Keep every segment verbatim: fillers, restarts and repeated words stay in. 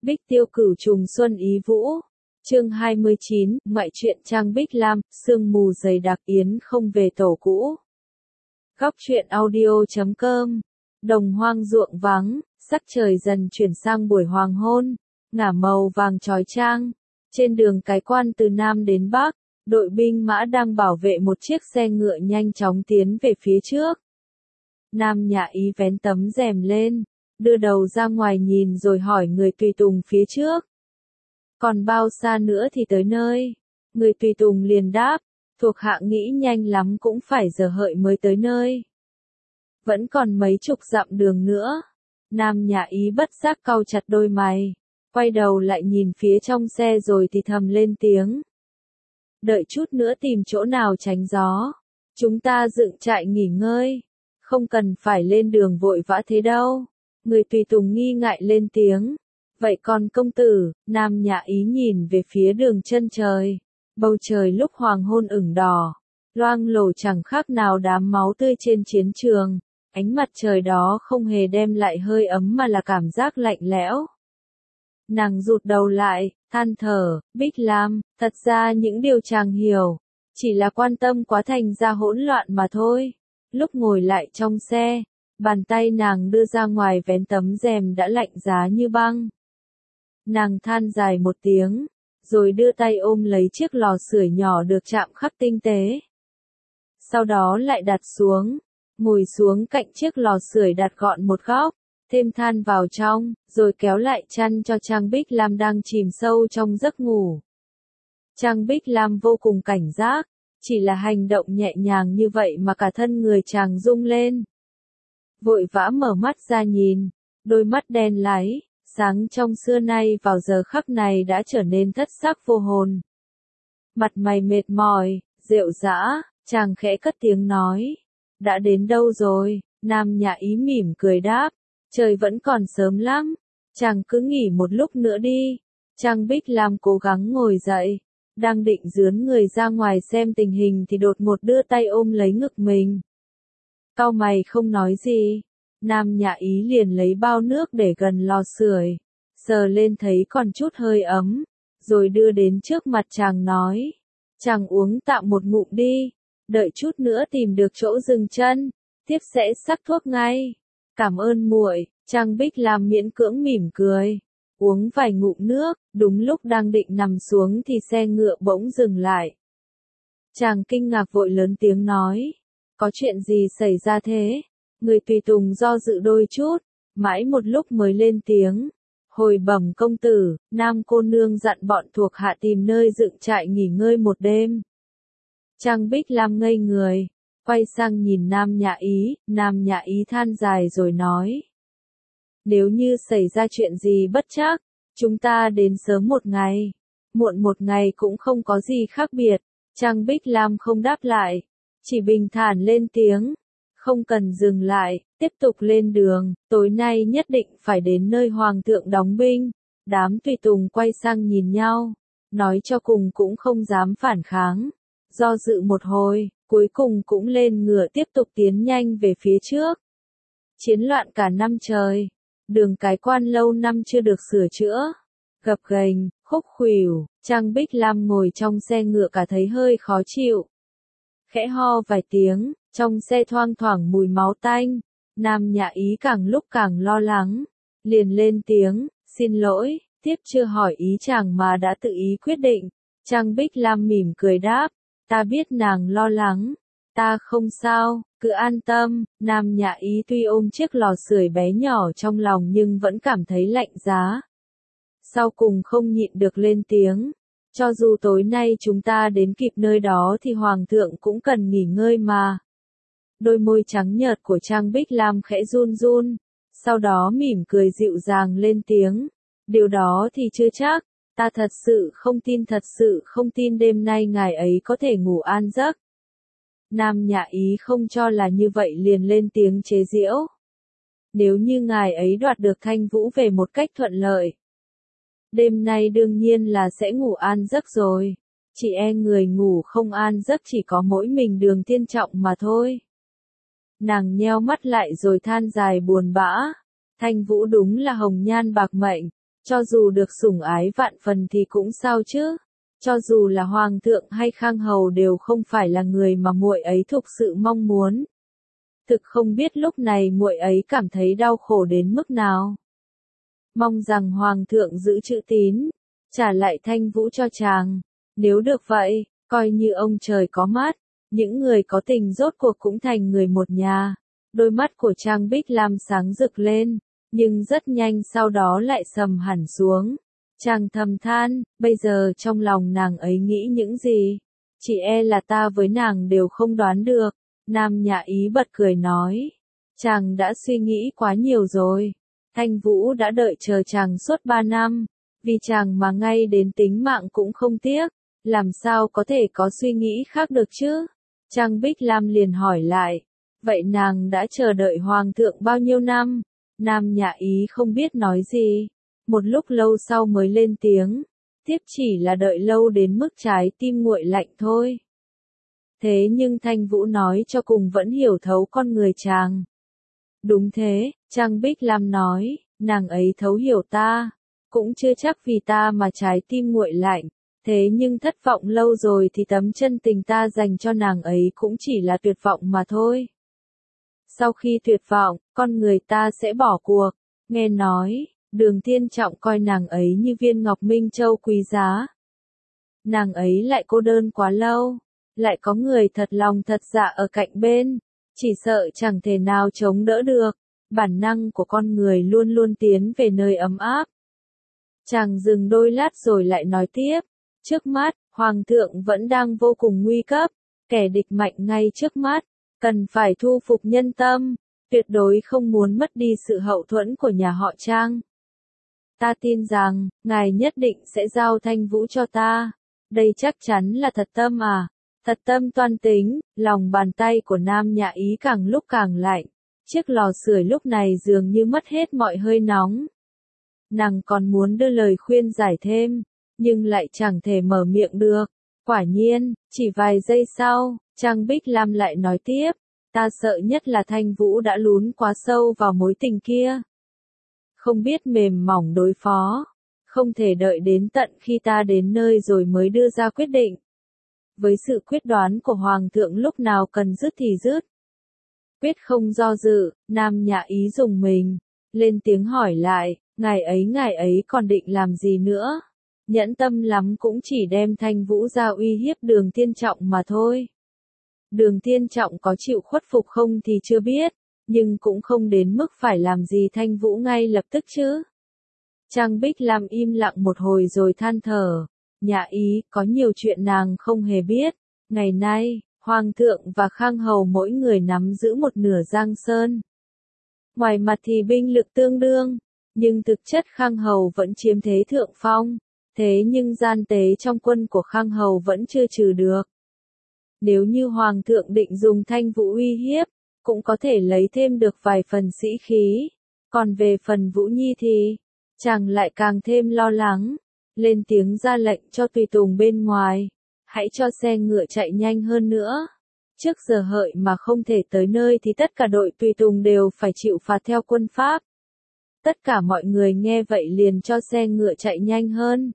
Bích Tiêu Cửu Trùng Xuân Ý Vũ. Chương hai mươi chín, ngoại truyện Trang Bích Lam, sương mù dày đặc yến không về tổ cũ. Góc truyện audio chấm com. Đồng hoang ruộng vắng, sắc trời dần chuyển sang buổi hoàng hôn, ngả màu vàng chói chang. Trên đường cái quan từ Nam đến Bắc, đội binh mã đang bảo vệ một chiếc xe ngựa nhanh chóng tiến về phía trước. Nam Nhã Ý vén tấm rèm lên, đưa đầu ra ngoài nhìn rồi hỏi người tùy tùng phía trước. Còn bao xa nữa thì tới nơi? Người tùy tùng liền đáp, thuộc hạ nghĩ nhanh lắm cũng phải giờ hợi mới tới nơi. Vẫn còn mấy chục dặm đường nữa. Nam Nhã Ý bất giác cau chặt đôi mày, quay đầu lại nhìn phía trong xe rồi thì thầm lên tiếng. Đợi chút nữa tìm chỗ nào tránh gió. Chúng ta dựng trại nghỉ ngơi. Không cần phải lên đường vội vã thế đâu. Người tùy tùng nghi ngại lên tiếng. Vậy còn công tử? Nam Nhã Ý nhìn về phía đường chân trời. Bầu trời lúc hoàng hôn ửng đỏ, loang lổ chẳng khác nào đám máu tươi trên chiến trường. Ánh mặt trời đó không hề đem lại hơi ấm mà là cảm giác lạnh lẽo. Nàng rụt đầu lại, than thở, Bích Lam, thật ra những điều chàng hiểu, chỉ là quan tâm quá thành ra hỗn loạn mà thôi. Lúc ngồi lại trong xe, bàn tay nàng đưa ra ngoài vén tấm rèm đã lạnh giá như băng. Nàng than dài một tiếng, rồi đưa tay ôm lấy chiếc lò sưởi nhỏ được chạm khắc tinh tế. Sau đó lại đặt xuống, ngồi xuống cạnh chiếc lò sưởi đặt gọn một góc, thêm than vào trong, rồi kéo lại chăn cho Trang Bích Lam đang chìm sâu trong giấc ngủ. Trang Bích Lam vô cùng cảnh giác, chỉ là hành động nhẹ nhàng như vậy mà cả thân người chàng rung lên. Vội vã mở mắt ra nhìn, đôi mắt đen láy, sáng trong xưa nay vào giờ khắc này đã trở nên thất sắc vô hồn. Mặt mày mệt mỏi, rệu rã, chàng khẽ cất tiếng nói. Đã đến đâu rồi? Nam Nhã Ý mỉm cười đáp. Trời vẫn còn sớm lắm. Chàng cứ nghỉ một lúc nữa đi. Trang Bích Lam cố gắng ngồi dậy. Đang định dướn người ra ngoài xem tình hình thì đột ngột đưa tay ôm lấy ngực mình. Cau mày không nói gì. Nam Nhã Ý liền lấy bao nước để gần lò sưởi, sờ lên thấy còn chút hơi ấm, rồi đưa đến trước mặt chàng nói. Chàng uống tạm một ngụm đi, đợi chút nữa tìm được chỗ dừng chân, tiếp sẽ sắc thuốc ngay. Cảm ơn muội. Trang Bích Lam miễn cưỡng mỉm cười, uống vài ngụm nước, đúng lúc đang định nằm xuống thì xe ngựa bỗng dừng lại. Chàng kinh ngạc vội lớn tiếng nói, có chuyện gì xảy ra thế? Người tùy tùng do dự đôi chút, mãi một lúc mới lên tiếng. Hồi bẩm công tử, Nam cô nương dặn bọn thuộc hạ tìm nơi dựng trại nghỉ ngơi một đêm. Trang Bích Lam ngây người, quay sang nhìn Nam Nhã Ý, Nam Nhã Ý than dài rồi nói. Nếu như xảy ra chuyện gì bất trắc, chúng ta đến sớm một ngày, muộn một ngày cũng không có gì khác biệt. Trang Bích Lam không đáp lại, chỉ bình thản lên tiếng. Không cần dừng lại, tiếp tục lên đường, tối nay nhất định phải đến nơi hoàng thượng đóng binh. Đám tùy tùng quay sang nhìn nhau, nói cho cùng cũng không dám phản kháng. Do dự một hồi, cuối cùng cũng lên ngựa tiếp tục tiến nhanh về phía trước. Chiến loạn cả năm trời, đường cái quan lâu năm chưa được sửa chữa. Gập ghềnh, khúc khuỷu, Trang Bích Lam ngồi trong xe ngựa cả thấy hơi khó chịu. Khẽ ho vài tiếng, trong xe thoang thoảng mùi máu tanh. Nam Nhã Ý càng lúc càng lo lắng, liền lên tiếng, xin lỗi, tiếp chưa hỏi ý chàng mà đã tự ý quyết định. Trang Bích Lam mỉm cười đáp, ta biết nàng lo lắng, ta không sao, cứ an tâm. Nam Nhã Ý tuy ôm chiếc lò sưởi bé nhỏ trong lòng nhưng vẫn cảm thấy lạnh giá. Sau cùng không nhịn được lên tiếng. Cho dù tối nay chúng ta đến kịp nơi đó thì hoàng thượng cũng cần nghỉ ngơi mà. Đôi môi trắng nhợt của Trang Bích Lam khẽ run run, sau đó mỉm cười dịu dàng lên tiếng. Điều đó thì chưa chắc, ta thật sự không tin thật sự không tin đêm nay ngài ấy có thể ngủ an giấc. Nam Nhã Ý không cho là như vậy liền lên tiếng chế giễu. Nếu như ngài ấy đoạt được Thanh Vũ về một cách thuận lợi, đêm nay đương nhiên là sẽ ngủ an giấc rồi. Chỉ e người ngủ không an giấc chỉ có mỗi mình Đường Thiên Trọng mà thôi. Nàng nheo mắt lại rồi than dài buồn bã. Thanh Vũ đúng là hồng nhan bạc mệnh, Cho dù được sủng ái vạn phần thì cũng sao chứ? Cho dù là hoàng thượng hay khang hầu đều không phải là người mà muội ấy thực sự mong muốn. Thực không biết lúc này muội ấy cảm thấy đau khổ đến mức nào. Mong rằng hoàng thượng giữ chữ tín, trả lại Thanh Vũ cho chàng. Nếu được vậy, coi như ông trời có mắt, những người có tình rốt cuộc cũng thành người một nhà. Đôi mắt của Trang Bích Lam sáng rực lên, nhưng rất nhanh sau đó lại sầm hẳn xuống. Chàng thầm than, bây giờ trong lòng nàng ấy nghĩ những gì? Chỉ e là ta với nàng đều không đoán được. Nam Nhã Ý bật cười nói, chàng đã suy nghĩ quá nhiều rồi. Thanh Vũ đã đợi chờ chàng suốt ba năm, vì chàng mà ngay đến tính mạng cũng không tiếc, làm sao có thể có suy nghĩ khác được chứ? Trang Bích Lam liền hỏi lại, vậy nàng đã chờ đợi hoàng thượng bao nhiêu năm? Nam Nhã Ý không biết nói gì, một lúc lâu sau mới lên tiếng, tiếp chỉ là đợi lâu đến mức trái tim nguội lạnh thôi. Thế nhưng Thanh Vũ nói cho cùng vẫn hiểu thấu con người chàng. Đúng thế, Trang Bích Lam nói, nàng ấy thấu hiểu ta, cũng chưa chắc vì ta mà trái tim nguội lạnh, thế nhưng thất vọng lâu rồi thì tấm chân tình ta dành cho nàng ấy cũng chỉ là tuyệt vọng mà thôi. Sau khi tuyệt vọng, con người ta sẽ bỏ cuộc, nghe nói, Đường Thiên Trọng coi nàng ấy như viên ngọc minh châu quý giá. Nàng ấy lại cô đơn quá lâu, lại có người thật lòng thật dạ ở cạnh bên, chỉ sợ chẳng thể nào chống đỡ được, bản năng của con người luôn luôn tiến về nơi ấm áp. Chàng dừng đôi lát rồi lại nói tiếp, trước mắt, hoàng thượng vẫn đang vô cùng nguy cấp, kẻ địch mạnh ngay trước mắt, cần phải thu phục nhân tâm, tuyệt đối không muốn mất đi sự hậu thuẫn của nhà họ Trang. Ta tin rằng, ngài nhất định sẽ giao Thanh Vũ cho ta, đây chắc chắn là thật tâm à, thật tâm toan tính, lòng bàn tay của Nam Nhã Ý càng lúc càng lạnh, chiếc lò sưởi lúc này dường như mất hết mọi hơi nóng. Nàng còn muốn đưa lời khuyên giải thêm, nhưng lại chẳng thể mở miệng được. Quả nhiên, chỉ vài giây sau, Trang Bích Lam lại nói tiếp, ta sợ nhất là Thanh Vũ đã lún quá sâu vào mối tình kia. Không biết mềm mỏng đối phó, không thể đợi đến tận khi ta đến nơi rồi mới đưa ra quyết định. Với sự quyết đoán của Hoàng thượng lúc nào cần dứt thì dứt. Quyết không do dự, Nam Nhã Ý dùng mình, lên tiếng hỏi lại, ngài ấy ngài ấy còn định làm gì nữa? Nhẫn tâm lắm cũng chỉ đem Thanh Vũ ra uy hiếp Đường Thiên Trọng mà thôi. Đường Thiên Trọng có chịu khuất phục không thì chưa biết, nhưng cũng không đến mức phải làm gì Thanh Vũ ngay lập tức chứ. Trang Bích Lam im lặng một hồi rồi than thở, Nhã Ý, có nhiều chuyện nàng không hề biết. Ngày nay, Hoàng thượng và Khang Hầu mỗi người nắm giữ một nửa Giang Sơn. Ngoài mặt thì binh lực tương đương, nhưng thực chất Khang Hầu vẫn chiếm thế thượng phong, thế nhưng gian tế trong quân của Khang Hầu vẫn chưa trừ được. Nếu như Hoàng thượng định dùng Thanh Vũ uy hiếp, cũng có thể lấy thêm được vài phần sĩ khí, còn về phần Vũ Nhi thì, chàng lại càng thêm lo lắng, lên tiếng ra lệnh cho tùy tùng bên ngoài, hãy cho xe ngựa chạy nhanh hơn nữa. Trước giờ hợi mà không thể tới nơi thì tất cả đội tùy tùng đều phải chịu phạt theo quân pháp. Tất cả mọi người nghe vậy liền cho xe ngựa chạy nhanh hơn.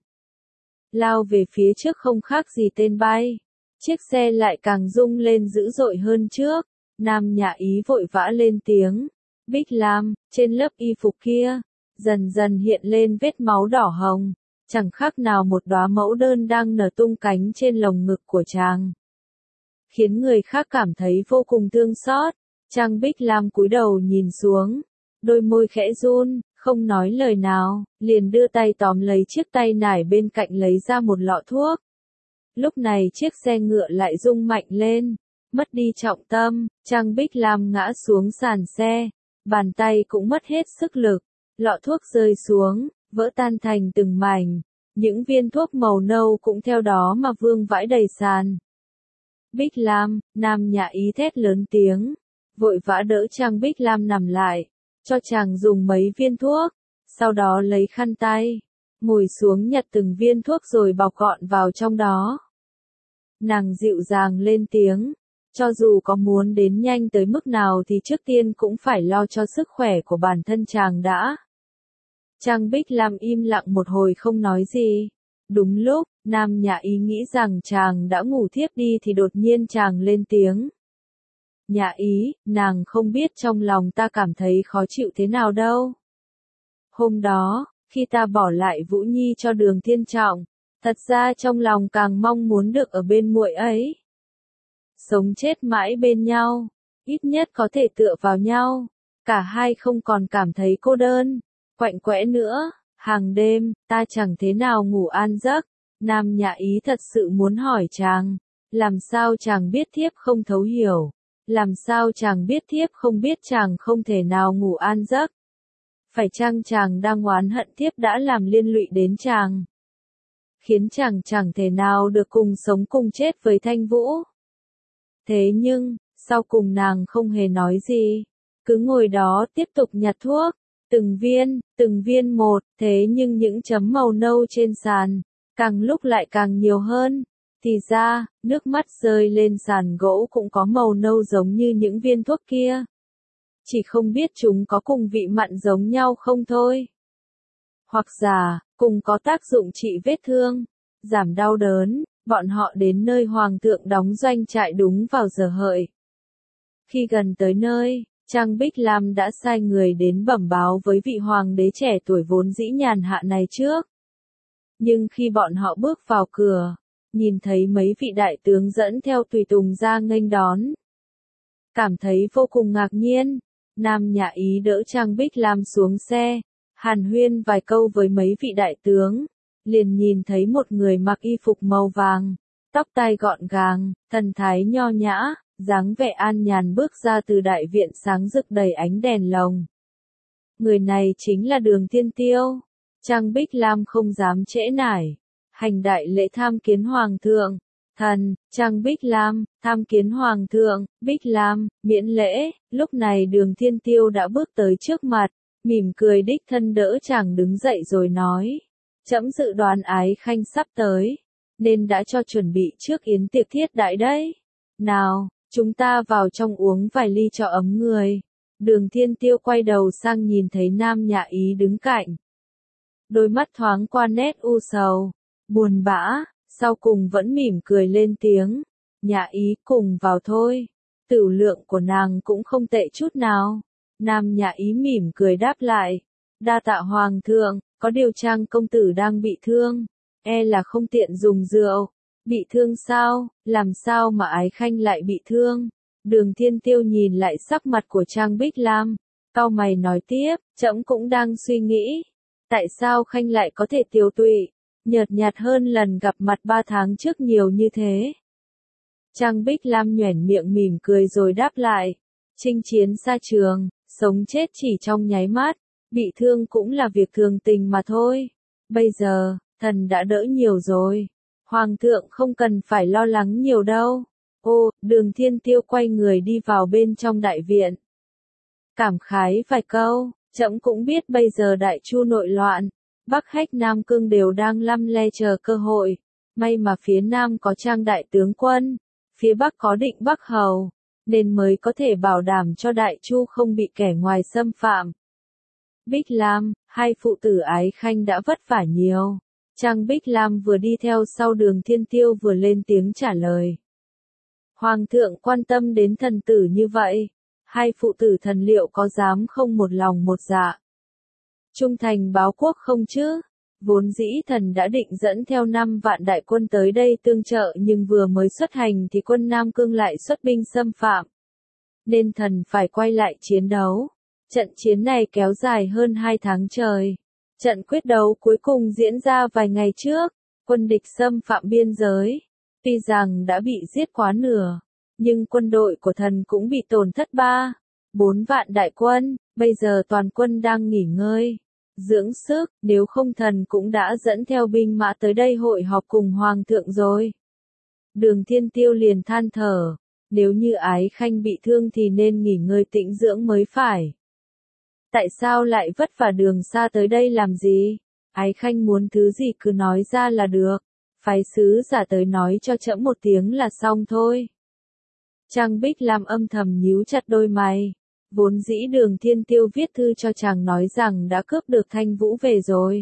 Lao về phía trước không khác gì tên bay. Chiếc xe lại càng rung lên dữ dội hơn trước. Nam Nhã Ý vội vã lên tiếng. Bích Lam, trên lớp y phục kia, dần dần hiện lên vết máu đỏ hồng. Chẳng khác nào một đóa mẫu đơn đang nở tung cánh trên lồng ngực của chàng. Khiến người khác cảm thấy vô cùng thương xót. Trang Bích Lam cúi đầu nhìn xuống. Đôi môi khẽ run, không nói lời nào, liền đưa tay tóm lấy chiếc tay nải bên cạnh lấy ra một lọ thuốc. Lúc này chiếc xe ngựa lại rung mạnh lên, mất đi trọng tâm, Trang Bích Lam ngã xuống sàn xe, bàn tay cũng mất hết sức lực, lọ thuốc rơi xuống, vỡ tan thành từng mảnh, những viên thuốc màu nâu cũng theo đó mà vương vãi đầy sàn. Bích Lam, Nam Nhã Ý thét lớn tiếng, vội vã đỡ Trang Bích Lam nằm lại, cho chàng dùng mấy viên thuốc, sau đó lấy khăn tay, ngồi xuống nhặt từng viên thuốc rồi bọc gọn vào trong đó. Nàng dịu dàng lên tiếng, cho dù có muốn đến nhanh tới mức nào thì trước tiên cũng phải lo cho sức khỏe của bản thân chàng đã. Trang Bích Lam im lặng một hồi không nói gì. Đúng lúc, Nam Nhã Ý nghĩ rằng chàng đã ngủ thiếp đi thì đột nhiên chàng lên tiếng. Nhã Ý, nàng không biết trong lòng ta cảm thấy khó chịu thế nào đâu. Hôm đó, khi ta bỏ lại Vũ Nhi cho Đường Thiên Trọng, thật ra trong lòng càng mong muốn được ở bên muội ấy. Sống chết mãi bên nhau, ít nhất có thể tựa vào nhau, cả hai không còn cảm thấy cô đơn, quạnh quẽ nữa. Hàng đêm, ta chẳng thế nào ngủ an giấc. Nam Nhã Ý thật sự muốn hỏi chàng, làm sao chàng biết thiếp không thấu hiểu, làm sao chàng biết thiếp không biết chàng không thể nào ngủ an giấc. Phải chăng chàng đang oán hận thiếp đã làm liên lụy đến chàng, khiến chàng chẳng thể nào được cùng sống cùng chết với Thanh Vũ. Thế nhưng, sau cùng nàng không hề nói gì, cứ ngồi đó tiếp tục nhặt thuốc, từng viên, từng viên một, thế nhưng những chấm màu nâu trên sàn, càng lúc lại càng nhiều hơn. Thì ra, nước mắt rơi lên sàn gỗ cũng có màu nâu giống như những viên thuốc kia. Chỉ không biết chúng có cùng vị mặn giống nhau không thôi. Hoặc giả, cùng có tác dụng trị vết thương, giảm đau đớn. Bọn họ đến nơi hoàng thượng đóng doanh trại đúng vào giờ hợi. Khi gần tới nơi, Trang Bích Lam đã sai người đến bẩm báo với vị hoàng đế trẻ tuổi vốn dĩ nhàn hạ này trước. Nhưng khi bọn họ bước vào cửa, nhìn thấy mấy vị đại tướng dẫn theo tùy tùng ra nghênh đón, cảm thấy vô cùng ngạc nhiên. Nam Nhã Ý đỡ Trang Bích Lam xuống xe, hàn huyên vài câu với mấy vị đại tướng, liền nhìn thấy một người mặc y phục màu vàng, tóc tai gọn gàng, thần thái nho nhã, dáng vẻ an nhàn bước ra từ đại viện sáng rực đầy ánh đèn lồng. Người này chính là Đường Thiên Tiêu. Trang Bích Lam không dám trễ nải, hành đại lễ tham kiến hoàng thượng. Thần, Trang Bích Lam, tham kiến hoàng thượng. Bích Lam, miễn lễ. Lúc này Đường Thiên Tiêu đã bước tới trước mặt, mỉm cười đích thân đỡ chàng đứng dậy rồi nói. Trẫm dự đoán Ái Khanh sắp tới, nên đã cho chuẩn bị trước yến tiệc thiết đại đấy. Nào, chúng ta vào trong uống vài ly cho ấm người. Đường Thiên Tiêu quay đầu sang nhìn thấy Nam Nhã Ý đứng cạnh. Đôi mắt thoáng qua nét u sầu, buồn bã, sau cùng vẫn mỉm cười lên tiếng. Nhã Ý cùng vào thôi. Tửu lượng của nàng cũng không tệ chút nào. Nam Nhã Ý mỉm cười đáp lại. Đa tạ hoàng thượng, có điều Trang công tử đang bị thương, e là không tiện dùng rượu. Bị thương sao, làm sao mà Ái Khanh lại bị thương? Đường Thiên Tiêu nhìn lại sắc mặt của Trang Bích Lam, cau mày nói tiếp, trẫm cũng đang suy nghĩ, tại sao Khanh lại có thể tiều tụy, nhợt nhạt hơn lần gặp mặt ba tháng trước nhiều như thế. Trang Bích Lam nhoẻn miệng mỉm cười rồi đáp lại, chinh chiến xa trường, sống chết chỉ trong nháy mắt, bị thương cũng là việc thường tình mà thôi. Bây giờ, thần đã đỡ nhiều rồi. Hoàng thượng không cần phải lo lắng nhiều đâu. Ô, Đường Thiên Tiêu quay người đi vào bên trong đại viện. Cảm khái vài câu, trẫm cũng biết bây giờ Đại Chu nội loạn, Bắc Hách Nam Cương đều đang lăm le chờ cơ hội. May mà phía Nam có Trang đại tướng quân, phía Bắc có Định Bắc hầu, nên mới có thể bảo đảm cho Đại Chu không bị kẻ ngoài xâm phạm. Bích Lam, hai phụ tử Ái Khanh đã vất vả nhiều. Trang Bích Lam vừa đi theo sau Đường Thiên Tiêu vừa lên tiếng trả lời. Hoàng thượng quan tâm đến thần tử như vậy, hai phụ tử thần liệu có dám không một lòng một dạ trung thành báo quốc không chứ? Vốn dĩ thần đã định dẫn theo năm vạn đại quân tới đây tương trợ, nhưng vừa mới xuất hành thì quân Nam Cương lại xuất binh xâm phạm, nên thần phải quay lại chiến đấu. Trận chiến này kéo dài hơn hai tháng trời. Trận quyết đấu cuối cùng diễn ra vài ngày trước, quân địch xâm phạm biên giới. Tuy rằng đã bị giết quá nửa, nhưng quân đội của thần cũng bị tổn thất ba, bốn vạn đại quân, bây giờ toàn quân đang nghỉ ngơi, dưỡng sức, nếu không thần cũng đã dẫn theo binh mã tới đây hội họp cùng Hoàng thượng rồi. Đường Thiên Tiêu liền than thở, nếu như Ái Khanh bị thương thì nên nghỉ ngơi tĩnh dưỡng mới phải. Tại sao lại vất vả đường xa tới đây làm gì? Ái Khanh muốn thứ gì cứ nói ra là được. Phái sứ giả tới nói cho trẫm một tiếng là xong thôi. Trang Bích Lam âm thầm nhíu chặt đôi mày. Vốn dĩ Đường Thiên Tiêu viết thư cho chàng nói rằng đã cướp được Thanh Vũ về rồi.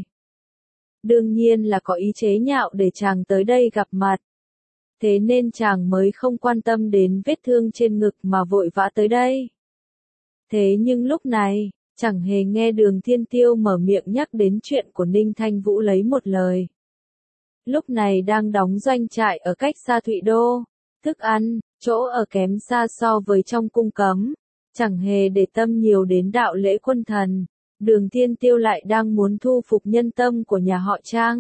Đương nhiên là có ý chế nhạo để chàng tới đây gặp mặt. Thế nên chàng mới không quan tâm đến vết thương trên ngực mà vội vã tới đây. Thế nhưng lúc này, chẳng hề nghe Đường Thiên Tiêu mở miệng nhắc đến chuyện của Ninh Thanh Vũ lấy một lời. Lúc này đang đóng doanh trại ở cách xa Thụy Đô, thức ăn, chỗ ở kém xa so với trong cung cấm, chẳng hề để tâm nhiều đến đạo lễ quân thần. Đường Thiên Tiêu lại đang muốn thu phục nhân tâm của nhà họ Trang,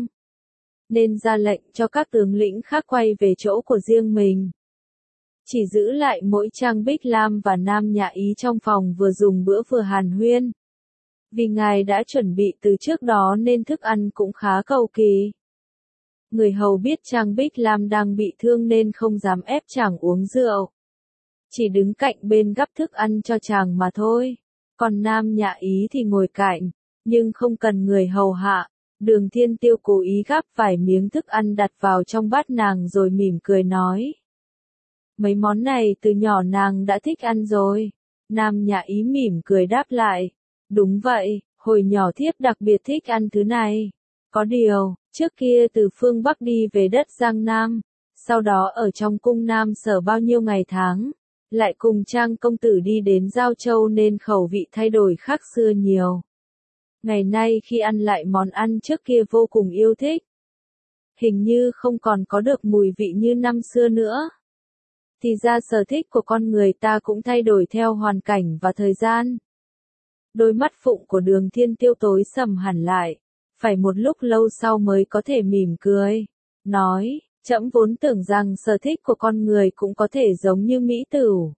nên ra lệnh cho các tướng lĩnh khác quay về chỗ của riêng mình. Chỉ giữ lại mỗi Trang Bích Lam và Nam Nhã Ý trong phòng vừa dùng bữa vừa hàn huyên. Vì ngài đã chuẩn bị từ trước đó nên thức ăn cũng khá cầu kỳ. Người hầu biết Trang Bích Lam đang bị thương nên không dám ép chàng uống rượu. Chỉ đứng cạnh bên gắp thức ăn cho chàng mà thôi. Còn Nam Nhã Ý thì ngồi cạnh, nhưng không cần người hầu hạ. Đường Thiên Tiêu cố ý gắp vài miếng thức ăn đặt vào trong bát nàng rồi mỉm cười nói. Mấy món này từ nhỏ nàng đã thích ăn rồi. Nam Nhã Ý mỉm cười đáp lại. Đúng vậy, hồi nhỏ thiếp đặc biệt thích ăn thứ này. Có điều, trước kia từ phương Bắc đi về đất Giang Nam, sau đó ở trong cung Nam Sở bao nhiêu ngày tháng, lại cùng Trang công tử đi đến Giao Châu nên khẩu vị thay đổi khác xưa nhiều. Ngày nay khi ăn lại món ăn trước kia vô cùng yêu thích, hình như không còn có được mùi vị như năm xưa nữa. Thì ra sở thích của con người ta cũng thay đổi theo hoàn cảnh và thời gian. Đôi mắt phụng của Đường Thiên Tiêu tối sầm hẳn lại, phải một lúc lâu sau mới có thể mỉm cười, nói, trẫm vốn tưởng rằng sở thích của con người cũng có thể giống như mỹ tửu.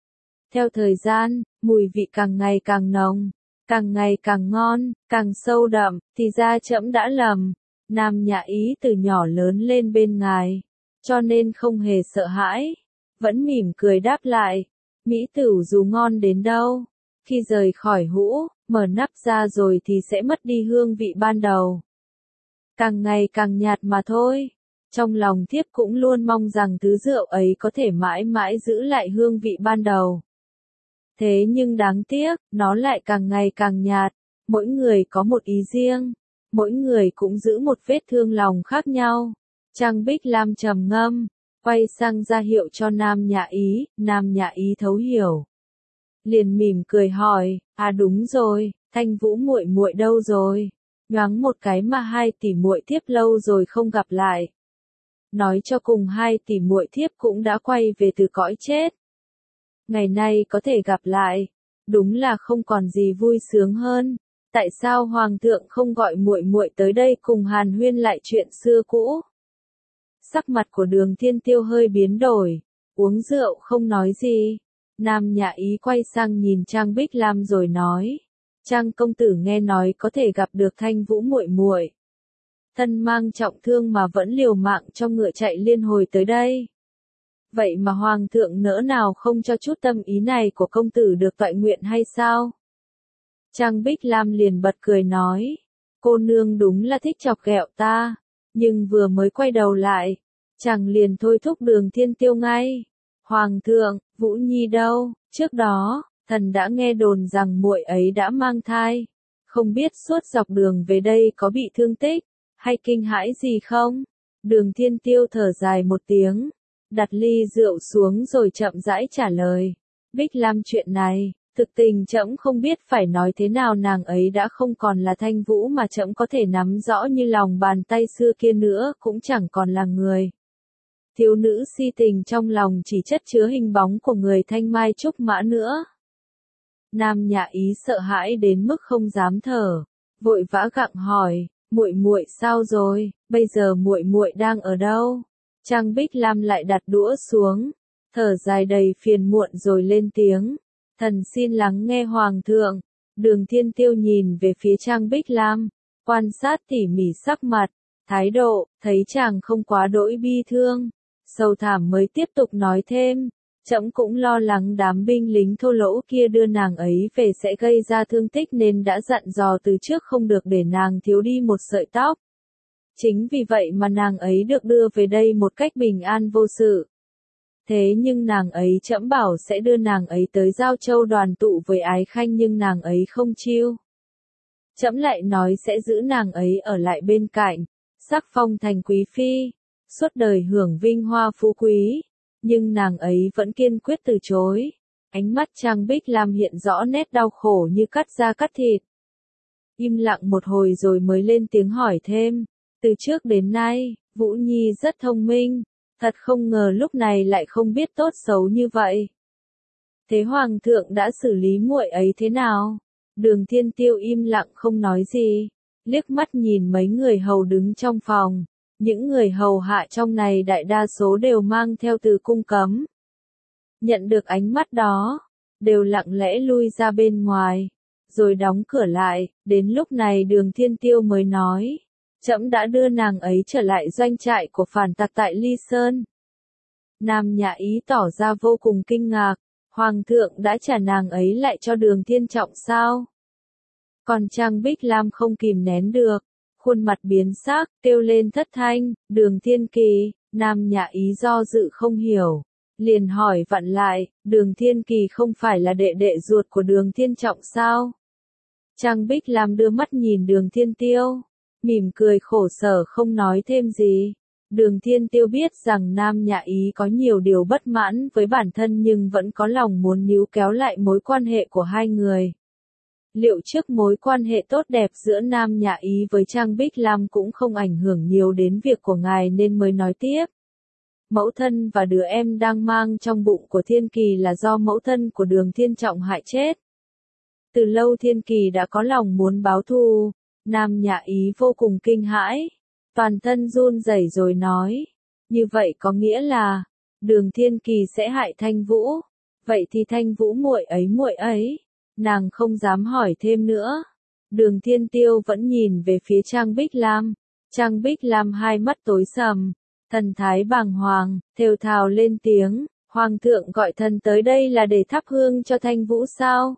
Theo thời gian, mùi vị càng ngày càng nồng, càng ngày càng ngon, càng sâu đậm, thì ra trẫm đã lầm. Nam Nhã Ý từ nhỏ lớn lên bên ngài, cho nên không hề sợ hãi, vẫn mỉm cười đáp lại, mỹ tửu dù ngon đến đâu, khi rời khỏi hũ, mở nắp ra rồi thì sẽ mất đi hương vị ban đầu. Càng ngày càng nhạt mà thôi. Trong lòng thiếp cũng luôn mong rằng thứ rượu ấy có thể mãi mãi giữ lại hương vị ban đầu. Thế nhưng đáng tiếc, nó lại càng ngày càng nhạt. Mỗi người có một ý riêng, mỗi người cũng giữ một vết thương lòng khác nhau. Trang Bích Lam trầm ngâm, quay sang ra hiệu cho Nam Nhã Ý. Nam Nhã Ý thấu hiểu, liền mỉm cười hỏi, à đúng rồi, Thanh Vũ muội muội đâu rồi? Nhoáng một cái mà hai tỷ muội thiếp lâu rồi không gặp lại. Nói cho cùng hai tỷ muội thiếp cũng đã quay về từ cõi chết. Ngày nay có thể gặp lại, đúng là không còn gì vui sướng hơn. Tại sao hoàng thượng không gọi muội muội tới đây cùng hàn huyên lại chuyện xưa cũ? Sắc mặt của Đường Thiên Tiêu hơi biến đổi, uống rượu không nói gì. Nam Nhã Ý quay sang nhìn Trang Bích Lam rồi nói, Trang công tử nghe nói có thể gặp được Thanh Vũ muội muội, thân mang trọng thương mà vẫn liều mạng cho ngựa chạy liên hồi tới đây. Vậy mà hoàng thượng nỡ nào không cho chút tâm ý này của công tử được toại nguyện hay sao? Trang Bích Lam liền bật cười nói, cô nương đúng là thích chọc ghẹo ta, nhưng vừa mới quay đầu lại, chàng liền thôi thúc Đường Thiên Tiêu ngay. Hoàng thượng, Vũ Nhi đâu? Trước đó, thần đã nghe đồn rằng muội ấy đã mang thai, không biết suốt dọc đường về đây có bị thương tích hay kinh hãi gì không? Đường Thiên Tiêu thở dài một tiếng, đặt ly rượu xuống rồi chậm rãi trả lời. Bích Lam chuyện này, thực tình trẫm không biết phải nói thế nào, nàng ấy đã không còn là Thanh Vũ mà trẫm có thể nắm rõ như lòng bàn tay xưa kia nữa, cũng chẳng còn là người. Thiếu nữ si tình trong lòng chỉ chất chứa hình bóng của người thanh mai trúc mã nữa. Nam Nhã Ý sợ hãi đến mức không dám thở, vội vã gặng hỏi, muội muội sao rồi, bây giờ muội muội đang ở đâu? Trang Bích Lam lại đặt đũa xuống, thở dài đầy phiền muộn rồi lên tiếng, thần xin lắng nghe hoàng thượng. Đường Thiên Tiêu nhìn về phía Trang Bích Lam, quan sát tỉ mỉ sắc mặt, thái độ, thấy chàng không quá đỗi bi thương, sâu thẳm mới tiếp tục nói thêm, trẫm cũng lo lắng đám binh lính thô lỗ kia đưa nàng ấy về sẽ gây ra thương tích nên đã dặn dò từ trước không được để nàng thiếu đi một sợi tóc. Chính vì vậy mà nàng ấy được đưa về đây một cách bình an vô sự. Thế nhưng nàng ấy trẫm bảo sẽ đưa nàng ấy tới Giao Châu đoàn tụ với Ái Khanh nhưng nàng ấy không chiêu. Trẫm lại nói sẽ giữ nàng ấy ở lại bên cạnh, sắc phong thành quý phi, suốt đời hưởng vinh hoa phú quý, nhưng nàng ấy vẫn kiên quyết từ chối. Ánh mắt Trang Bích Lam hiện rõ nét đau khổ như cắt da cắt thịt. Im lặng một hồi rồi mới lên tiếng hỏi thêm, từ trước đến nay, Vũ Nhi rất thông minh, thật không ngờ lúc này lại không biết tốt xấu như vậy. Thế Hoàng thượng đã xử lý muội ấy thế nào? Đường Thiên Tiêu im lặng không nói gì, liếc mắt nhìn mấy người hầu đứng trong phòng, những người hầu hạ trong này đại đa số đều mang theo từ cung cấm. Nhận được ánh mắt đó, đều lặng lẽ lui ra bên ngoài, rồi đóng cửa lại, đến lúc này Đường Thiên Tiêu mới nói, trẫm đã đưa nàng ấy trở lại doanh trại của phản tặc tại Ly Sơn. Nam Nhã Ý tỏ ra vô cùng kinh ngạc, Hoàng thượng đã trả nàng ấy lại cho Đường Thiên Trọng sao? Còn Trang Bích Lam không kìm nén được, khuôn mặt biến sắc, kêu lên thất thanh, Đường Thiên Kỳ. Nam Nhã Ý do dự không hiểu, liền hỏi vặn lại, Đường Thiên Kỳ không phải là đệ đệ ruột của Đường Thiên Trọng sao? Trang Bích Lam đưa mắt nhìn Đường Thiên Tiêu, mỉm cười khổ sở không nói thêm gì. Đường Thiên Tiêu biết rằng Nam Nhã Ý có nhiều điều bất mãn với bản thân nhưng vẫn có lòng muốn níu kéo lại mối quan hệ của hai người. Liệu trước mối quan hệ tốt đẹp giữa Nam Nhã Ý với Trang Bích Lam cũng không ảnh hưởng nhiều đến việc của ngài nên mới nói tiếp. Mẫu thân và đứa em đang mang trong bụng của Thiên Kỳ là do mẫu thân của Đường Thiên Trọng hại chết. Từ lâu Thiên Kỳ đã có lòng muốn báo thù, Nam Nhã Ý vô cùng kinh hãi, toàn thân run rẩy rồi nói, như vậy có nghĩa là, Đường Thiên Kỳ sẽ hại Thanh Vũ, vậy thì Thanh Vũ muội ấy muội ấy, nàng không dám hỏi thêm nữa. Đường Thiên Tiêu vẫn nhìn về phía Trang Bích Lam, Trang Bích Lam hai mắt tối sầm, thần thái bàng hoàng, thều thào lên tiếng, Hoàng thượng gọi thần tới đây là để thắp hương cho Thanh Vũ sao?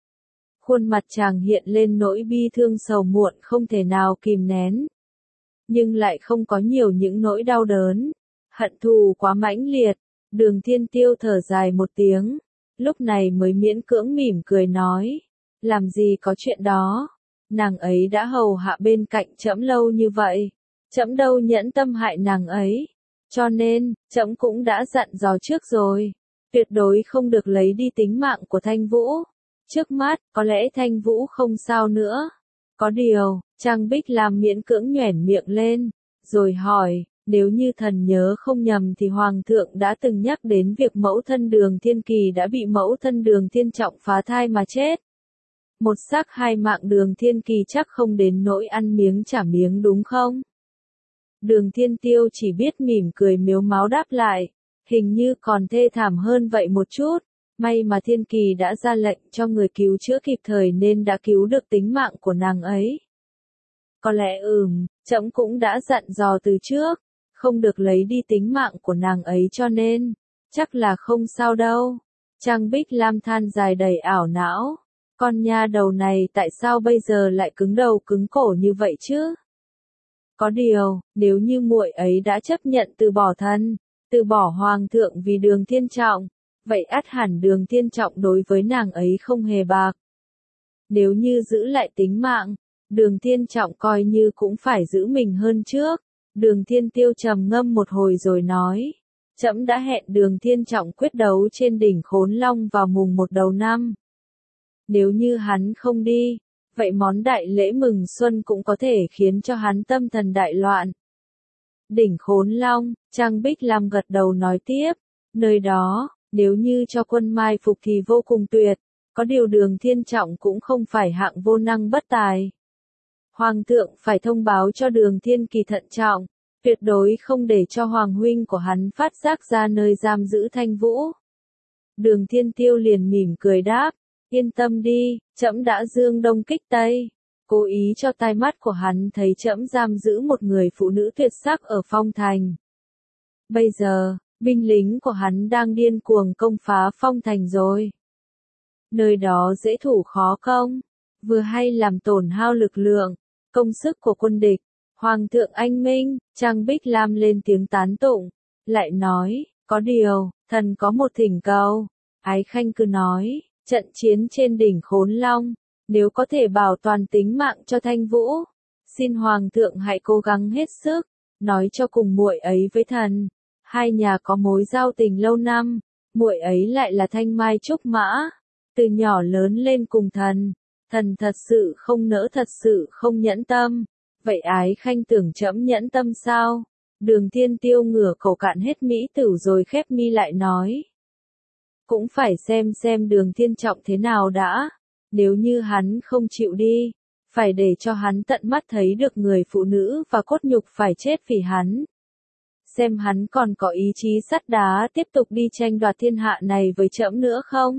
Khuôn mặt chàng hiện lên nỗi bi thương sầu muộn không thể nào kìm nén. Nhưng lại không có nhiều những nỗi đau đớn, hận thù quá mãnh liệt. Đường Thiên Tiêu thở dài một tiếng, lúc này mới miễn cưỡng mỉm cười nói, làm gì có chuyện đó, nàng ấy đã hầu hạ bên cạnh trẫm lâu như vậy, trẫm đâu nhẫn tâm hại nàng ấy, cho nên, trẫm cũng đã dặn dò trước rồi, tuyệt đối không được lấy đi tính mạng của Thanh Vũ. Trước mắt, có lẽ Thanh Vũ không sao nữa. Có điều, Trang Bích Lam miễn cưỡng nhoẻn miệng lên, rồi hỏi, nếu như thần nhớ không nhầm thì Hoàng thượng đã từng nhắc đến việc mẫu thân Đường Thiên Kỳ đã bị mẫu thân Đường Thiên Trọng phá thai mà chết. Một xác hai mạng Đường Thiên Kỳ chắc không đến nỗi ăn miếng trả miếng đúng không? Đường Thiên Tiêu chỉ biết mỉm cười mếu máo đáp lại, hình như còn thê thảm hơn vậy một chút. May mà Thiên Kỳ đã ra lệnh cho người cứu chữa kịp thời nên đã cứu được tính mạng của nàng ấy. Có lẽ ừm, trẫm cũng đã dặn dò từ trước, không được lấy đi tính mạng của nàng ấy cho nên, chắc là không sao đâu. Trang Bích Lam than dài đầy ảo não, con nha đầu này tại sao bây giờ lại cứng đầu cứng cổ như vậy chứ? Có điều, nếu như muội ấy đã chấp nhận từ bỏ thân, từ bỏ Hoàng thượng vì Đường Thiên Trọng, vậy ắt hẳn Đường Thiên Trọng đối với nàng ấy không hề bạc. Nếu như giữ lại tính mạng, Đường Thiên Trọng coi như cũng phải giữ mình hơn trước. Đường Thiên Tiêu trầm ngâm một hồi rồi nói, trẫm đã hẹn Đường Thiên Trọng quyết đấu trên đỉnh Khốn Long vào mùng một đầu năm. Nếu như hắn không đi, vậy món đại lễ mừng xuân cũng có thể khiến cho hắn tâm thần đại loạn. Đỉnh Khốn Long, Trang Bích Lam gật đầu nói tiếp, nơi đó, nếu như cho quân mai phục thì vô cùng tuyệt, có điều Đường Thiên Trọng cũng không phải hạng vô năng bất tài. Hoàng thượng phải thông báo cho Đường Thiên Kỳ thận trọng, tuyệt đối không để cho hoàng huynh của hắn phát giác ra nơi giam giữ Thanh Vũ. Đường Thiên Tiêu liền mỉm cười đáp, yên tâm đi, trẫm đã dương đông kích tây, cố ý cho tai mắt của hắn thấy trẫm giam giữ một người phụ nữ tuyệt sắc ở Phong Thành. Bây giờ, binh lính của hắn đang điên cuồng công phá Phong Thành rồi. Nơi đó dễ thủ khó công, vừa hay làm tổn hao lực lượng, công sức của quân địch. Hoàng thượng anh minh, Trang Bích Lam lên tiếng tán tụng, lại nói, Có điều, thần có một thỉnh cầu. Ái Khanh cứ nói, trận chiến trên đỉnh Khốn Long, nếu có thể bảo toàn tính mạng cho Thanh Vũ, xin Hoàng thượng hãy cố gắng hết sức, nói cho cùng muội ấy với thần. Hai nhà có mối giao tình lâu năm, muội ấy lại là thanh mai trúc mã, từ nhỏ lớn lên cùng thần, thần thật sự không nỡ, thật sự không nhẫn tâm. Vậy Ái Khanh tưởng trẫm nhẫn tâm sao? Đường Thiên Tiêu ngửa cổ cạn hết mỹ tử rồi khép mi lại nói. Cũng phải xem xem Đường Thiên Trọng thế nào đã, nếu như hắn không chịu đi, phải để cho hắn tận mắt thấy được người phụ nữ và cốt nhục phải chết vì hắn. Xem hắn còn có ý chí sắt đá tiếp tục đi tranh đoạt thiên hạ này với trẫm nữa không?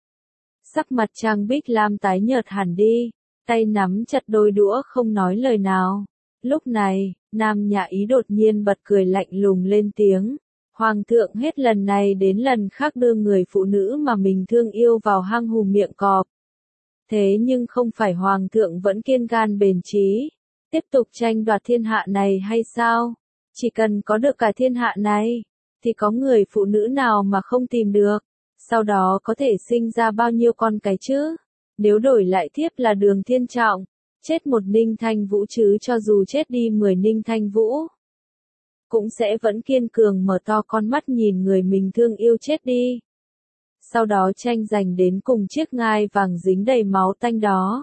Sắc mặt Trang Bích Lam tái nhợt hẳn đi, tay nắm chặt đôi đũa không nói lời nào. Lúc này, Nam Nhã Ý đột nhiên bật cười lạnh lùng lên tiếng. Hoàng thượng hết lần này đến lần khác đưa người phụ nữ mà mình thương yêu vào hang hùm miệng cọp. Thế nhưng không phải Hoàng thượng vẫn kiên gan bền chí, tiếp tục tranh đoạt thiên hạ này hay sao? Chỉ cần có được cả thiên hạ này, thì có người phụ nữ nào mà không tìm được, sau đó có thể sinh ra bao nhiêu con cái chứ? Nếu đổi lại thiếp là Đường Thiên Trọng, chết một Ninh Thanh Vũ chứ cho dù chết đi mười Ninh Thanh Vũ, cũng sẽ vẫn kiên cường mở to con mắt nhìn người mình thương yêu chết đi. Sau đó tranh giành đến cùng chiếc ngai vàng dính đầy máu tanh đó.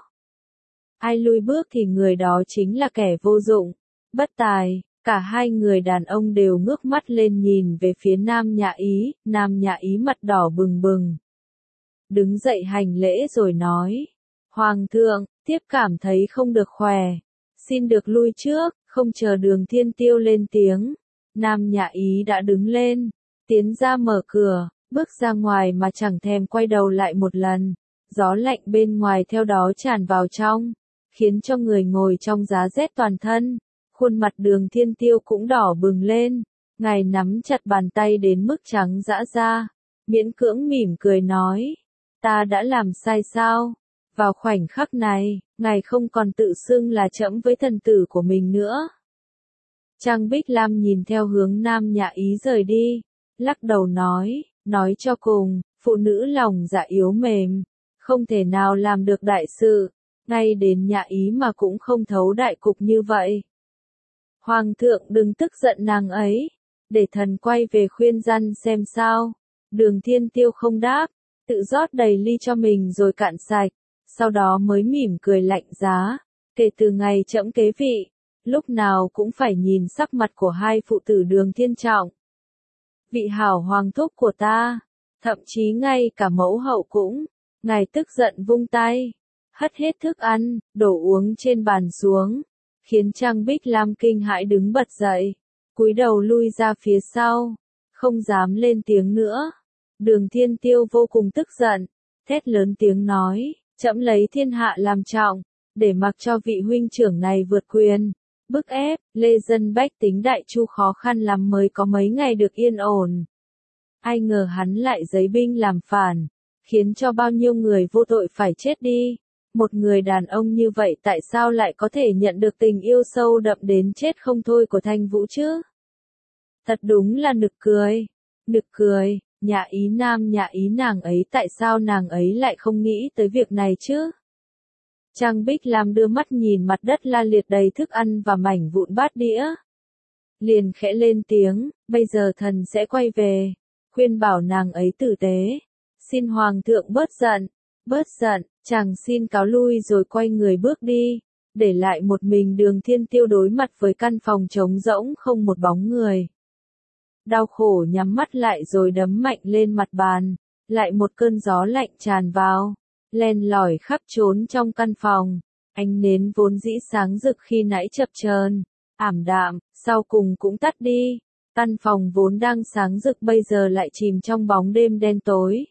Ai lui bước thì người đó chính là kẻ vô dụng, bất tài. Cả hai người đàn ông đều ngước mắt lên nhìn về phía Nam Nhã Ý, Nam Nhã Ý mặt đỏ bừng bừng. Đứng dậy hành lễ rồi nói, Hoàng thượng, thiếp cảm thấy không được khỏe, xin được lui trước, không chờ Đường Thiên Tiêu lên tiếng. Nam Nhã Ý đã đứng lên, tiến ra mở cửa, bước ra ngoài mà chẳng thèm quay đầu lại một lần. Gió lạnh bên ngoài theo đó tràn vào trong, khiến cho người ngồi trong giá rét toàn thân. Khuôn mặt Đường Thiên Tiêu cũng đỏ bừng lên, ngài nắm chặt bàn tay đến mức trắng dã ra, miễn cưỡng mỉm cười nói, ta đã làm sai sao? Vào khoảnh khắc này, ngài không còn tự xưng là trẫm với thần tử của mình nữa. Trang Bích Lam nhìn theo hướng Nam Nhã Ý rời đi, lắc đầu nói, nói cho cùng, phụ nữ lòng dạ yếu mềm, không thể nào làm được đại sự, ngay đến Nhã Ý mà cũng không thấu đại cục như vậy. Hoàng thượng đừng tức giận nàng ấy, để thần quay về khuyên răn xem sao. Đường Thiên Tiêu không đáp, tự rót đầy ly cho mình rồi cạn sạch, sau đó mới mỉm cười lạnh giá. Kể từ ngày trẫm kế vị, lúc nào cũng phải nhìn sắc mặt của hai phụ tử Đường Thiên Trọng. Vị hảo hoàng thúc của ta, thậm chí ngay cả mẫu hậu cũng, ngài tức giận vung tay, hất hết thức ăn, đồ uống trên bàn xuống, khiến Trang Bích Lam kinh hãi đứng bật dậy, cúi đầu lui ra phía sau, không dám lên tiếng nữa. Đường Thiên Tiêu vô cùng tức giận, thét lớn tiếng nói, trẫm lấy thiên hạ làm trọng, để mặc cho vị huynh trưởng này vượt quyền, bức ép, lê dân bách tính Đại Chu khó khăn lắm mới có mấy ngày được yên ổn. Ai ngờ hắn lại giấy binh làm phản, khiến cho bao nhiêu người vô tội phải chết đi. Một người đàn ông như vậy tại sao lại có thể nhận được tình yêu sâu đậm đến chết không thôi của Thanh Vũ chứ? Thật đúng là nực cười, nực cười, Nhã Ý Nam Nhã Ý nàng ấy tại sao nàng ấy lại không nghĩ tới việc này chứ? Trang Bích Lam đưa mắt nhìn mặt đất la liệt đầy thức ăn và mảnh vụn bát đĩa. Liền khẽ lên tiếng, bây giờ thần sẽ quay về, khuyên bảo nàng ấy tử tế. Xin Hoàng thượng bớt giận, bớt giận, chàng xin cáo lui rồi quay người bước đi, để lại một mình Đường Thiên Tiêu đối mặt với căn phòng trống rỗng không một bóng người. Đau khổ nhắm mắt lại rồi đấm mạnh lên mặt bàn, lại một cơn gió lạnh tràn vào, len lỏi khắp trốn trong căn phòng. Ánh nến vốn dĩ sáng rực khi nãy chập chờn, ảm đạm, sau cùng cũng tắt đi. Căn phòng vốn đang sáng rực bây giờ lại chìm trong bóng đêm đen tối.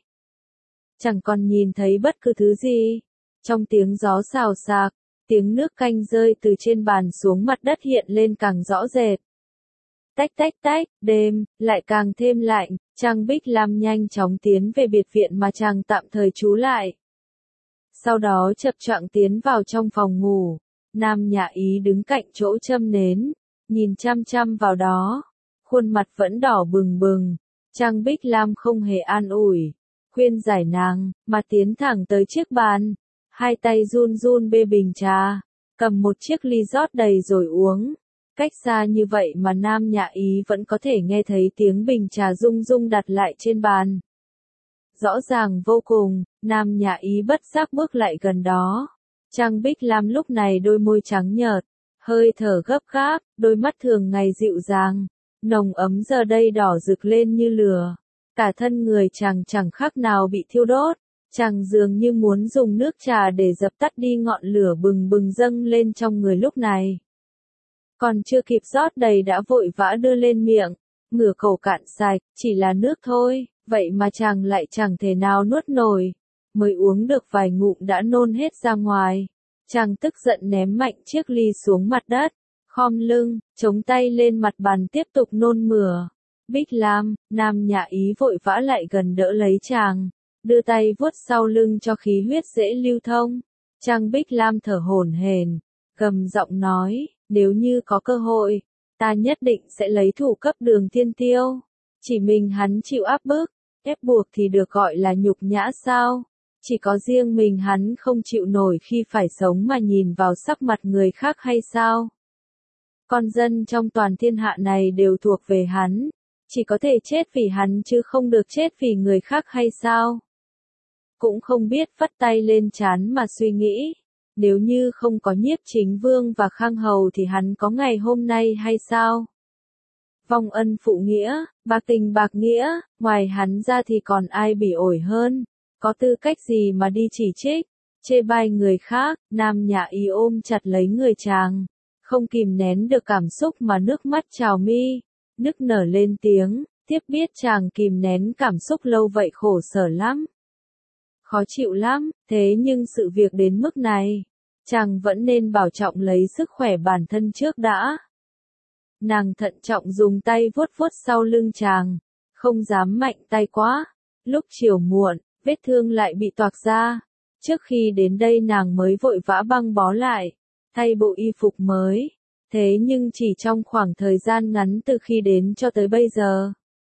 Chẳng còn nhìn thấy bất cứ thứ gì. Trong tiếng gió xào xạc, tiếng nước canh rơi từ trên bàn xuống mặt đất hiện lên càng rõ rệt. Tách tách tách, đêm, lại càng thêm lạnh, Trang Bích Lam nhanh chóng tiến về biệt viện mà chàng tạm thời trú lại. Sau đó chập choạng tiến vào trong phòng ngủ, Nam Nhã Ý đứng cạnh chỗ châm nến, nhìn chăm chăm vào đó, khuôn mặt vẫn đỏ bừng bừng, Trang Bích Lam không hề an ủi, khuyên giải nàng, mà tiến thẳng tới chiếc bàn, hai tay run run bê bình trà, cầm một chiếc ly rót đầy rồi uống. Cách xa như vậy mà Nam Nhã Ý vẫn có thể nghe thấy tiếng bình trà rung rung đặt lại trên bàn. Rõ ràng vô cùng, Nam Nhã Ý bất giác bước lại gần đó. Trang Bích Lam lúc này đôi môi trắng nhợt, hơi thở gấp gáp, đôi mắt thường ngày dịu dàng, nồng ấm giờ đây đỏ rực lên như lửa. Cả thân người chàng chẳng khác nào bị thiêu đốt, chàng dường như muốn dùng nước trà để dập tắt đi ngọn lửa bừng bừng dâng lên trong người lúc này. Còn chưa kịp rót đầy đã vội vã đưa lên miệng, ngửa khẩu cạn sạch, chỉ là nước thôi, vậy mà chàng lại chẳng thể nào nuốt nổi, mới uống được vài ngụm đã nôn hết ra ngoài. Chàng tức giận ném mạnh chiếc ly xuống mặt đất, khom lưng, chống tay lên mặt bàn tiếp tục nôn mửa. Bích Lam, Nam Nhã Ý vội vã lại gần đỡ lấy chàng, đưa tay vuốt sau lưng cho khí huyết dễ lưu thông. Trang Bích Lam thở hổn hển, gầm giọng nói, nếu như có cơ hội, ta nhất định sẽ lấy thủ cấp Đường Thiên Tiêu. Chỉ mình hắn chịu áp bức, ép buộc thì được gọi là nhục nhã sao? Chỉ có riêng mình hắn không chịu nổi khi phải sống mà nhìn vào sắc mặt người khác hay sao? Con dân trong toàn thiên hạ này đều thuộc về hắn, chỉ có thể chết vì hắn chứ không được chết vì người khác hay sao? Cũng không biết vắt tay lên trán mà suy nghĩ, nếu như không có Nhiếp Chính Vương và Khang Hầu thì hắn có ngày hôm nay hay sao? Vong ân phụ nghĩa, bạc tình bạc nghĩa, ngoài hắn ra thì còn ai bỉ ổi hơn, có tư cách gì mà đi chỉ trích, chê bai người khác. Nam Nhã Ý ôm chặt lấy người chàng, không kìm nén được cảm xúc mà nước mắt trào mi, nức nở lên tiếng, tiếp biết chàng kìm nén cảm xúc lâu vậy khổ sở lắm. Khó chịu lắm, thế nhưng sự việc đến mức này, chàng vẫn nên bảo trọng lấy sức khỏe bản thân trước đã. Nàng thận trọng dùng tay vuốt vuốt sau lưng chàng, không dám mạnh tay quá. Lúc chiều muộn, vết thương lại bị toạc ra. Trước khi đến đây nàng mới vội vã băng bó lại, thay bộ y phục mới. Thế nhưng chỉ trong khoảng thời gian ngắn từ khi đến cho tới bây giờ,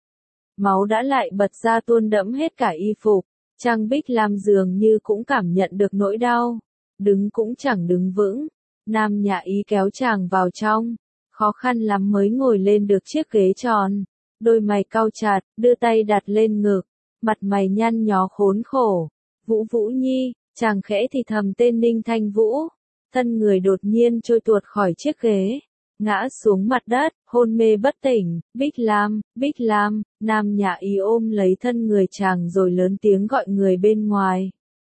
máu đã lại bật ra tuôn đẫm hết cả y phục. Trang Bích Lam dường như cũng cảm nhận được nỗi đau, đứng cũng chẳng đứng vững. Nam Nhã Ý kéo chàng vào trong, khó khăn lắm mới ngồi lên được chiếc ghế tròn, đôi mày cau chặt, đưa tay đặt lên ngực, mặt mày nhăn nhó khốn khổ. Vũ Vũ Nhi, chàng khẽ thì thầm tên Ninh Thanh Vũ, thân người đột nhiên trôi tuột khỏi chiếc ghế, ngã xuống mặt đất, hôn mê bất tỉnh. Bích Lam, Bích Lam. Nam Nhã Ý ôm lấy thân người chàng rồi lớn tiếng gọi người bên ngoài.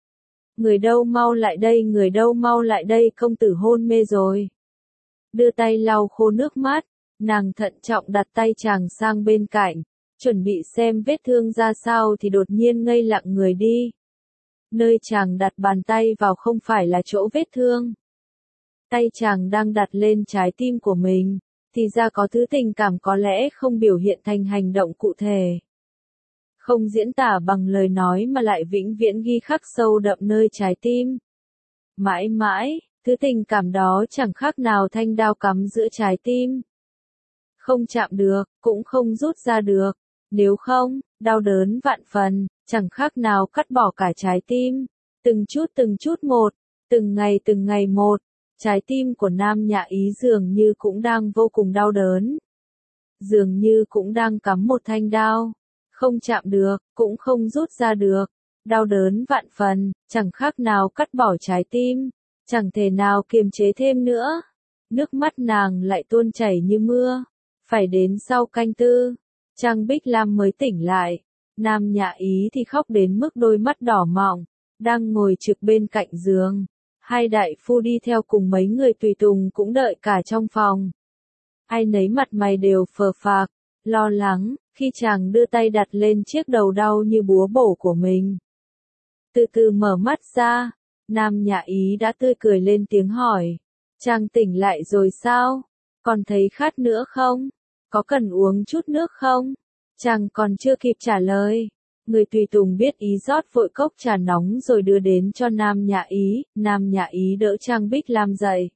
Người đâu mau lại đây, người đâu mau lại đây, công tử hôn mê rồi. Đưa tay lau khô nước mắt, nàng thận trọng đặt tay chàng sang bên cạnh, chuẩn bị xem vết thương ra sao thì đột nhiên ngây lặng người đi. Nơi chàng đặt bàn tay vào không phải là chỗ vết thương. Tay chàng đang đặt lên trái tim của mình, thì ra có thứ tình cảm có lẽ không biểu hiện thành hành động cụ thể, không diễn tả bằng lời nói mà lại vĩnh viễn ghi khắc sâu đậm nơi trái tim. Mãi mãi, thứ tình cảm đó chẳng khác nào thanh đao cắm giữa trái tim. Không chạm được, cũng không rút ra được. Nếu không, đau đớn vạn phần, chẳng khác nào cắt bỏ cả trái tim. Từng chút từng chút một, từng ngày từng ngày một, trái tim của Nam Nhã Ý dường như cũng đang vô cùng đau đớn. Dường như cũng đang cắm một thanh đao. Không chạm được, cũng không rút ra được. Đau đớn vạn phần, chẳng khác nào cắt bỏ trái tim. Chẳng thể nào kiềm chế thêm nữa. Nước mắt nàng lại tuôn chảy như mưa. Phải đến sau canh tư, Trang Bích Lam mới tỉnh lại. Nam Nhã Ý thì khóc đến mức đôi mắt đỏ mọng, đang ngồi trực bên cạnh giường. Hai đại phu đi theo cùng mấy người tùy tùng cũng đợi cả trong phòng. Ai nấy mặt mày đều phờ phạc, lo lắng, khi chàng đưa tay đặt lên chiếc đầu đau như búa bổ của mình. Từ từ mở mắt ra, Nam Nhã Ý đã tươi cười lên tiếng hỏi. Chàng tỉnh lại rồi sao? Còn thấy khát nữa không? Có cần uống chút nước không? Chàng còn chưa kịp trả lời. Người tùy tùng biết ý rót vội cốc trà nóng rồi đưa đến cho Nam Nhã Ý. Nam Nhã Ý đỡ Trang Bích Lam dậy,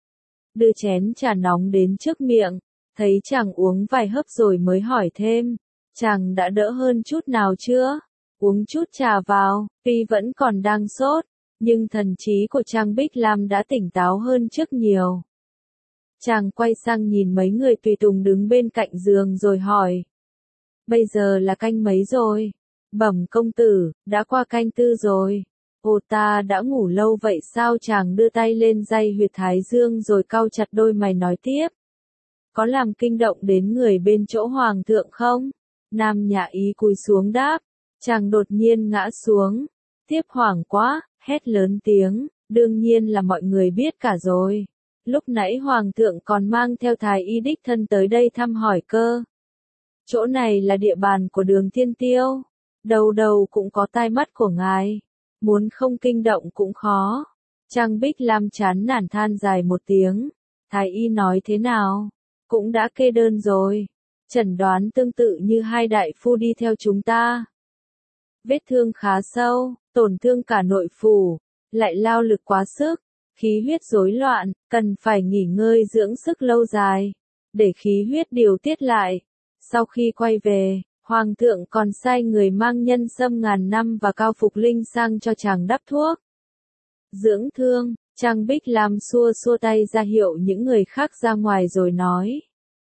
đưa chén trà nóng đến trước miệng, thấy chàng uống vài hớp rồi mới hỏi thêm. Chàng đã đỡ hơn chút nào chưa? Uống chút trà vào, tuy vẫn còn đang sốt, nhưng thần trí của Trang Bích Lam đã tỉnh táo hơn trước nhiều. Chàng quay sang nhìn mấy người tùy tùng đứng bên cạnh giường rồi hỏi. Bây giờ là canh mấy rồi? Bẩm công tử, đã qua canh tư rồi. Ồ, ta đã ngủ lâu vậy sao? Chàng đưa tay lên day huyệt thái dương rồi cau chặt đôi mày nói tiếp. Có làm kinh động đến người bên chỗ hoàng thượng không? Nam Nhã Ý cúi xuống đáp. Chàng đột nhiên ngã xuống. Tiếp hoảng quá, hét lớn tiếng, đương nhiên là mọi người biết cả rồi. Lúc nãy hoàng thượng còn mang theo thái y đích thân tới đây thăm hỏi cơ. Chỗ này là địa bàn của Đường Thiên Tiêu. Đầu đầu cũng có tai mắt của ngài. Muốn không kinh động cũng khó. Trang Bích Lam chán nản than dài một tiếng. Thái y nói thế nào? Cũng đã kê đơn rồi. Chẩn đoán tương tự như hai đại phu đi theo chúng ta. Vết thương khá sâu, tổn thương cả nội phủ, lại lao lực quá sức, khí huyết rối loạn, cần phải nghỉ ngơi dưỡng sức lâu dài, để khí huyết điều tiết lại. Sau khi quay về, Hoàng thượng còn sai người mang nhân sâm ngàn năm và cao phục linh sang cho chàng đắp thuốc. Dưỡng thương, Trang Bích Lam xua xua tay ra hiệu những người khác ra ngoài rồi nói.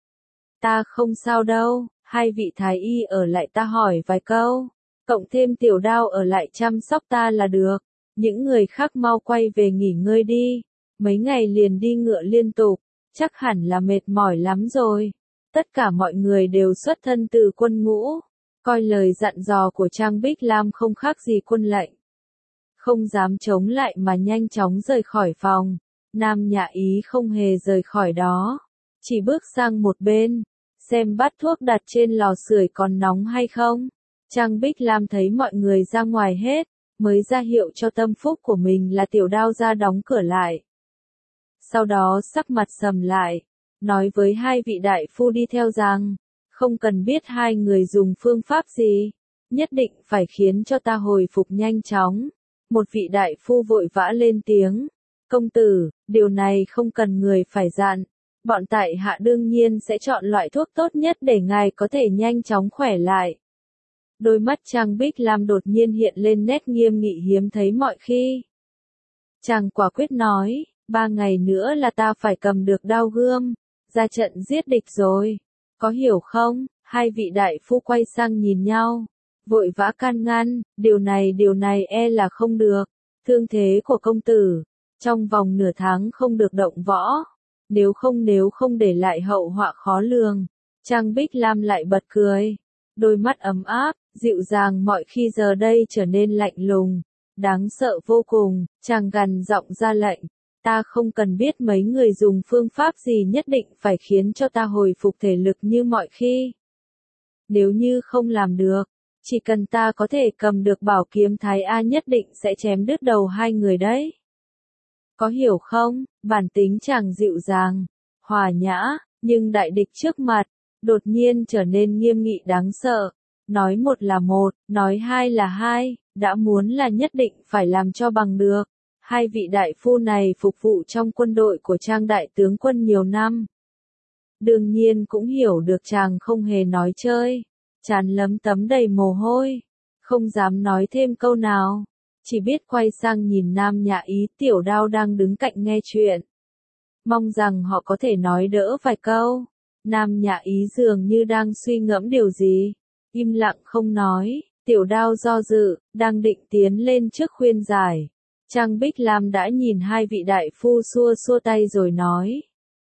Ta không sao đâu, hai vị thái y ở lại ta hỏi vài câu, cộng thêm Tiểu Đao ở lại chăm sóc ta là được. Những người khác mau quay về nghỉ ngơi đi, mấy ngày liền đi ngựa liên tục, chắc hẳn là mệt mỏi lắm rồi. Tất cả mọi người đều xuất thân từ quân ngũ, coi lời dặn dò của Trang Bích Lam không khác gì quân lệnh. Không dám chống lại mà nhanh chóng rời khỏi phòng, Nam Nhã Ý không hề rời khỏi đó, chỉ bước sang một bên, xem bát thuốc đặt trên lò sưởi còn nóng hay không. Trang Bích Lam thấy mọi người ra ngoài hết, mới ra hiệu cho tâm phúc của mình là Tiểu Đao ra đóng cửa lại. Sau đó sắc mặt sầm lại, nói với hai vị đại phu đi theo rằng, không cần biết hai người dùng phương pháp gì, nhất định phải khiến cho ta hồi phục nhanh chóng. Một vị đại phu vội vã lên tiếng, công tử, điều này không cần người phải dặn, bọn tại hạ đương nhiên sẽ chọn loại thuốc tốt nhất để ngài có thể nhanh chóng khỏe lại. Đôi mắt Trang Bích Lam đột nhiên hiện lên nét nghiêm nghị hiếm thấy mọi khi. Chàng quả quyết nói, ba ngày nữa là ta phải cầm được đao gươm, ra trận giết địch rồi. Có hiểu không? Hai vị đại phu quay sang nhìn nhau, vội vã can ngăn, điều này điều này e là không được. Thương thế của công tử, trong vòng nửa tháng không được động võ, nếu không nếu không để lại hậu họa khó lường. Trang Bích Lam lại bật cười, đôi mắt ấm áp, dịu dàng mọi khi giờ đây trở nên lạnh lùng, đáng sợ vô cùng. Chàng gằn giọng ra lệnh, ta không cần biết mấy người dùng phương pháp gì, nhất định phải khiến cho ta hồi phục thể lực như mọi khi. Nếu như không làm được, chỉ cần ta có thể cầm được bảo kiếm Thái A nhất định sẽ chém đứt đầu hai người đấy. Có hiểu không? Bản tính chàng dịu dàng, hòa nhã, nhưng đại địch trước mặt, đột nhiên trở nên nghiêm nghị đáng sợ. Nói một là một, nói hai là hai, đã muốn là nhất định phải làm cho bằng được. Hai vị đại phu này phục vụ trong quân đội của Trang đại tướng quân nhiều năm. Đương nhiên cũng hiểu được chàng không hề nói chơi, trán lấm tấm đầy mồ hôi, không dám nói thêm câu nào, chỉ biết quay sang nhìn Nam Nhã Ý Tiểu Đao đang đứng cạnh nghe chuyện. Mong rằng họ có thể nói đỡ vài câu. Nam Nhã Ý dường như đang suy ngẫm điều gì, im lặng không nói. Tiểu Đao do dự, đang định tiến lên trước khuyên giải. Trang Bích Lam đã nhìn hai vị đại phu xua xua tay rồi nói.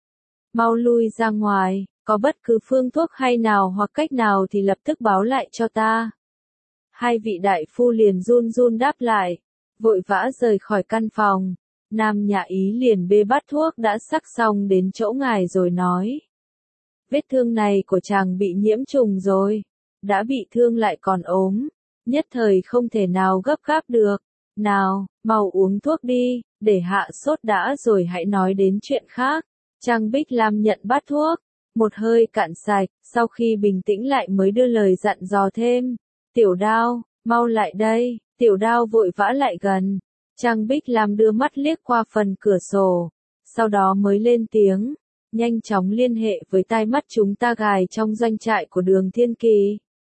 Mau lui ra ngoài, có bất cứ phương thuốc hay nào hoặc cách nào thì lập tức báo lại cho ta. Hai vị đại phu liền run run đáp lại, vội vã rời khỏi căn phòng. Nam Nhã Ý liền bê bát thuốc đã sắc xong đến chỗ ngài rồi nói. Vết thương này của chàng bị nhiễm trùng rồi, đã bị thương lại còn ốm, nhất thời không thể nào gấp gáp được. Nào, mau uống thuốc đi, để hạ sốt đã rồi hãy nói đến chuyện khác. Trang Bích Lam nhận bát thuốc, một hơi cạn sạch, sau khi bình tĩnh lại mới đưa lời dặn dò thêm. Tiểu Đao, mau lại đây. Tiểu Đao vội vã lại gần. Trang Bích Lam đưa mắt liếc qua phần cửa sổ, sau đó mới lên tiếng, nhanh chóng liên hệ với tai mắt chúng ta gài trong doanh trại của Đường Thiên Kỳ.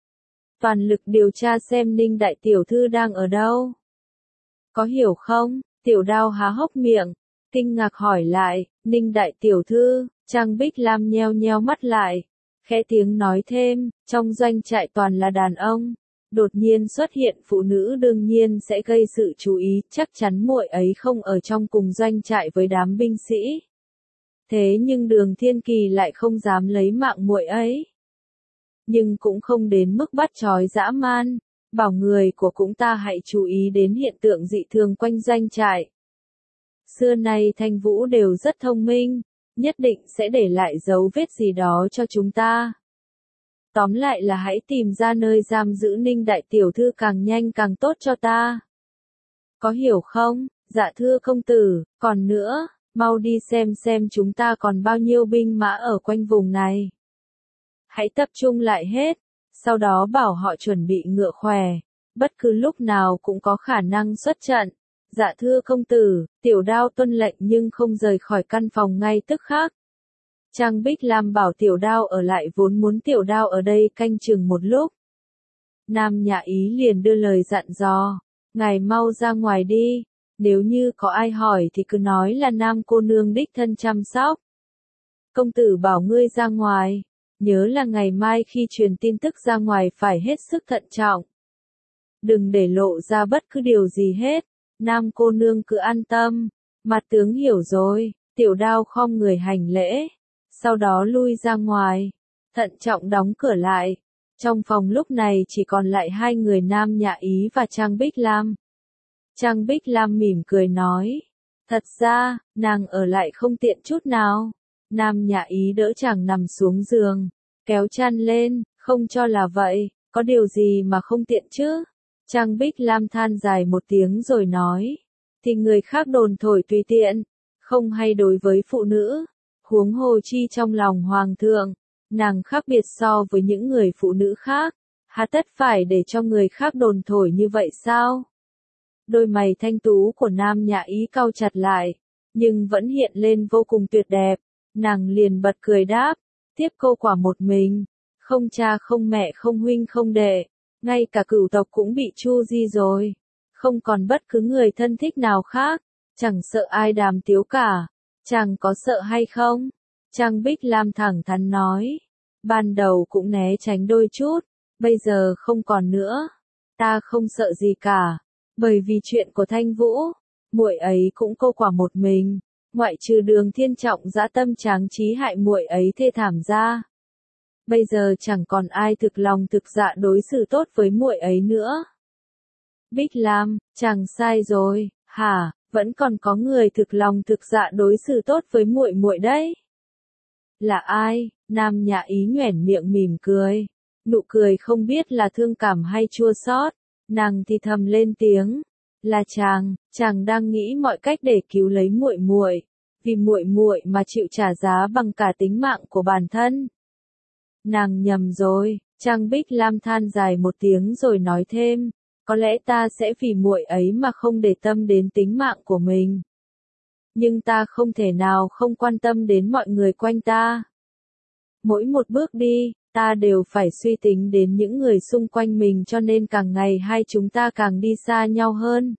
toàn lực điều tra xem Ninh đại tiểu thư đang ở đâu. Có hiểu không? Tiểu Đao há hốc miệng, kinh ngạc hỏi lại, Ninh đại tiểu thư, Trang Bích Lam nheo nheo mắt lại, khẽ tiếng nói thêm, trong doanh trại toàn là đàn ông, đột nhiên xuất hiện phụ nữ đương nhiên sẽ gây sự chú ý, chắc chắn muội ấy không ở trong cùng doanh trại với đám binh sĩ. Thế nhưng Đường Thiên Kỳ lại không dám lấy mạng muội ấy. Nhưng cũng không đến mức bắt trói dã man, bảo người của cũng ta hãy chú ý đến hiện tượng dị thường quanh doanh trại. Xưa nay Thanh Vũ đều rất thông minh, nhất định sẽ để lại dấu vết gì đó cho chúng ta. Tóm lại là hãy tìm ra nơi giam giữ Ninh đại tiểu thư càng nhanh càng tốt cho ta. Có hiểu không? Dạ thưa công tử, còn nữa, mau đi xem xem chúng ta còn bao nhiêu binh mã ở quanh vùng này. Hãy tập trung lại hết, sau đó bảo họ chuẩn bị ngựa khỏe, bất cứ lúc nào cũng có khả năng xuất trận. Dạ thưa công tử, Tiểu Đao tuân lệnh nhưng không rời khỏi căn phòng ngay tức khắc. Trang Bích Lam bảo Tiểu Đao ở lại vốn muốn Tiểu Đao ở đây canh chừng một lúc. Nam Nhã Ý liền đưa lời dặn dò, ngài mau ra ngoài đi, nếu như có ai hỏi thì cứ nói là Nam cô nương đích thân chăm sóc. Công tử bảo ngươi ra ngoài, nhớ là ngày mai khi truyền tin tức ra ngoài phải hết sức thận trọng. Đừng để lộ ra bất cứ điều gì hết, Nam cô nương cứ an tâm. Mặt tướng hiểu rồi, Tiểu Đao khom người hành lễ, sau đó lui ra ngoài, thận trọng đóng cửa lại. Trong phòng lúc này chỉ còn lại hai người Nam Nhã Ý và Trang Bích Lam. Trang Bích Lam mỉm cười nói, thật ra, nàng ở lại không tiện chút nào. Nam Nhã Ý đỡ chàng nằm xuống giường, kéo chăn lên, không cho là vậy, có điều gì mà không tiện chứ? Trang Bích Lam than dài một tiếng rồi nói, thì người khác đồn thổi tùy tiện, không hay đối với phụ nữ, huống hồ chi trong lòng hoàng thượng, nàng khác biệt so với những người phụ nữ khác, há tất phải để cho người khác đồn thổi như vậy sao? Đôi mày thanh tú của Nam Nhã Ý cau chặt lại, nhưng vẫn hiện lên vô cùng tuyệt đẹp, nàng liền bật cười đáp, tiếp câu quả một mình, không cha không mẹ không huynh không đệ, ngay cả cửu tộc cũng bị chu di rồi, không còn bất cứ người thân thích nào khác, chẳng sợ ai Đàm Tiếu cả, chàng có sợ hay không? Trang Bích Lam thẳng thắn nói, ban đầu cũng né tránh đôi chút, bây giờ không còn nữa, ta không sợ gì cả, bởi vì chuyện của Thanh Vũ, muội ấy cũng câu quả một mình, ngoại trừ Đường Thiên Trọng dã tâm tráng trí hại muội ấy thê thảm ra. Bây giờ chẳng còn ai thực lòng thực dạ đối xử tốt với muội ấy nữa. Bích Lam, chàng sai rồi, hả, vẫn còn có người thực lòng thực dạ đối xử tốt với muội muội đấy. Là ai? Nam Nhã Ý nhoẻn miệng mỉm cười, nụ cười không biết là thương cảm hay chua xót, nàng thì thầm lên tiếng, là chàng, chàng đang nghĩ mọi cách để cứu lấy muội muội, vì muội muội mà chịu trả giá bằng cả tính mạng của bản thân. Nàng nhầm rồi, Trang Bích Lam than dài một tiếng rồi nói thêm, có lẽ ta sẽ vì muội ấy mà không để tâm đến tính mạng của mình. Nhưng ta không thể nào không quan tâm đến mọi người quanh ta. Mỗi một bước đi, ta đều phải suy tính đến những người xung quanh mình cho nên càng ngày hai chúng ta càng đi xa nhau hơn.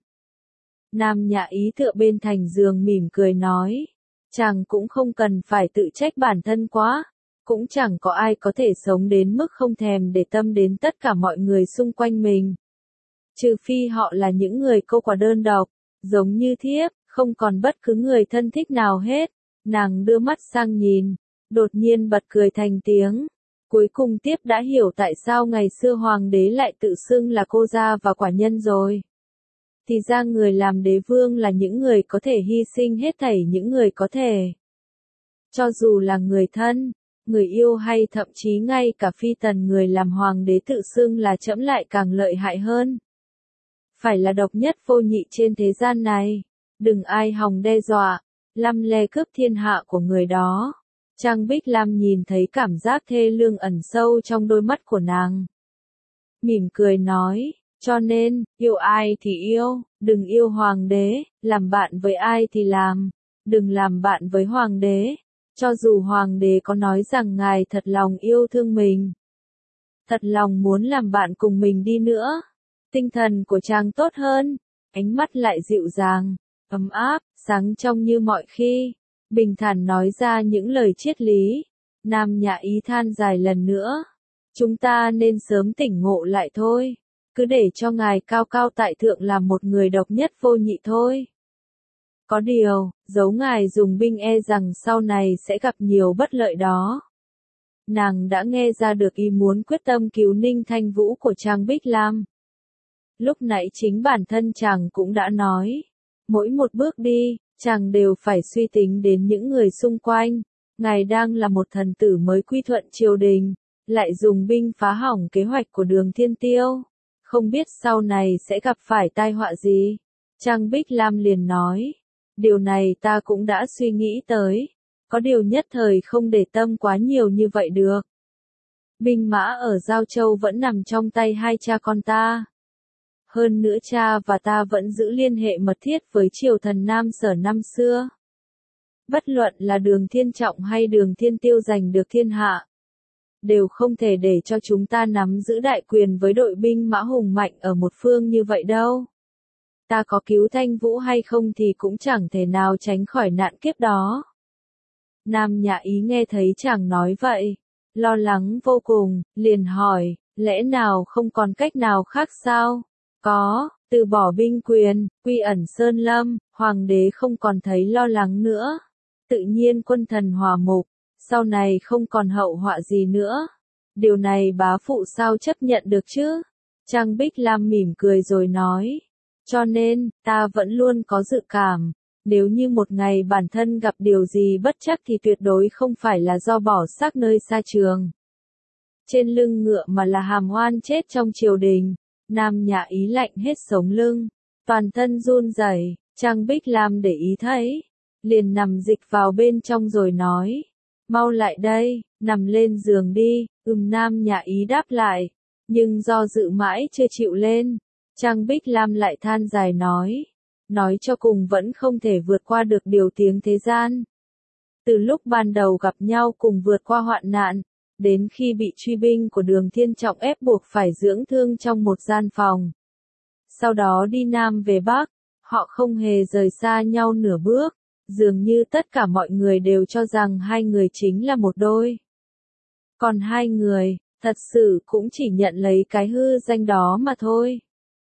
Nam Nhã Ý tựa bên thành giường mỉm cười nói, chàng cũng không cần phải tự trách bản thân quá, cũng chẳng có ai có thể sống đến mức không thèm để tâm đến tất cả mọi người xung quanh mình. Trừ phi họ là những người cô quả đơn độc, giống như thiếp, không còn bất cứ người thân thích nào hết. Nàng đưa mắt sang nhìn, đột nhiên bật cười thành tiếng. Cuối cùng tiếp đã hiểu tại sao ngày xưa hoàng đế lại tự xưng là cô gia và quả nhân rồi. Thì ra người làm đế vương là những người có thể hy sinh hết thảy những người có thể. Cho dù là người thân, người yêu hay thậm chí ngay cả phi tần người làm hoàng đế tự xưng là trẫm lại càng lợi hại hơn. Phải là độc nhất vô nhị trên thế gian này, đừng ai hòng đe dọa, lăm le cướp thiên hạ của người đó. Trang Bích Lam nhìn thấy cảm giác thê lương ẩn sâu trong đôi mắt của nàng. Mỉm cười nói, cho nên, yêu ai thì yêu, đừng yêu hoàng đế, làm bạn với ai thì làm, đừng làm bạn với hoàng đế, cho dù hoàng đế có nói rằng ngài thật lòng yêu thương mình. thật lòng muốn làm bạn cùng mình đi nữa. Tinh thần của chàng tốt hơn, ánh mắt lại dịu dàng, ấm áp, sáng trong như mọi khi, bình thản nói ra những lời triết lý. Nam Nhã Ý than dài lần nữa. Chúng ta nên sớm tỉnh ngộ lại thôi. Cứ để cho ngài cao cao tại thượng làm một người độc nhất vô nhị thôi. Có điều, giấu ngài dùng binh e rằng sau này sẽ gặp nhiều bất lợi đó. Nàng đã nghe ra được ý muốn quyết tâm cứu Ninh Thanh Vũ của Trang Bích Lam. Lúc nãy chính bản thân chàng cũng đã nói. Mỗi một bước đi, chàng đều phải suy tính đến những người xung quanh. Ngài đang là một thần tử mới quy thuận triều đình, lại dùng binh phá hỏng kế hoạch của Đường Thiên Tiêu. Không biết sau này sẽ gặp phải tai họa gì. Trang Bích Lam liền nói. Điều này ta cũng đã suy nghĩ tới. Có điều nhất thời không để tâm quá nhiều như vậy được. Binh mã ở Giao Châu vẫn nằm trong tay hai cha con ta. Hơn nữa cha và ta vẫn giữ liên hệ mật thiết với triều thần Nam Sở năm xưa. Bất luận là Đường Thiên Trọng hay Đường Thiên Tiêu giành được thiên hạ, đều không thể để cho chúng ta nắm giữ đại quyền với đội binh mã hùng mạnh ở một phương như vậy đâu. Ta có cứu Thanh Vũ hay không thì cũng chẳng thể nào tránh khỏi nạn kiếp đó. Nam Nhã Ý nghe thấy chàng nói vậy, lo lắng vô cùng, liền hỏi, lẽ nào không còn cách nào khác sao? Có, từ bỏ binh quyền, quy ẩn sơn lâm, hoàng đế không còn thấy lo lắng nữa. Tự nhiên quân thần hòa mục, sau này không còn hậu họa gì nữa. Điều này bá phụ sao chấp nhận được chứ? Trang Bích Lam mỉm cười rồi nói. Cho nên, ta vẫn luôn có dự cảm. Nếu như một ngày bản thân gặp điều gì bất trắc thì tuyệt đối không phải là do bỏ xác nơi xa trường. Trên lưng ngựa mà là hàm oan chết trong triều đình. Nam Nhã Ý lạnh hết sống lưng. Toàn thân run rẩy. Trang Bích Lam để ý thấy. Liền nằm dịch vào bên trong rồi nói. Mau lại đây, nằm lên giường đi. Ừm Nam Nhã Ý đáp lại. Nhưng do dự mãi chưa chịu lên. Trang Bích Lam lại than dài nói. Nói cho cùng vẫn không thể vượt qua được điều tiếng thế gian. Từ lúc ban đầu gặp nhau cùng vượt qua hoạn nạn, đến khi bị truy binh của Đường Thiên Trọng ép buộc phải dưỡng thương trong một gian phòng. Sau đó đi Nam về Bắc, họ không hề rời xa nhau nửa bước, dường như tất cả mọi người đều cho rằng hai người chính là một đôi. Còn hai người, thật sự cũng chỉ nhận lấy cái hư danh đó mà thôi.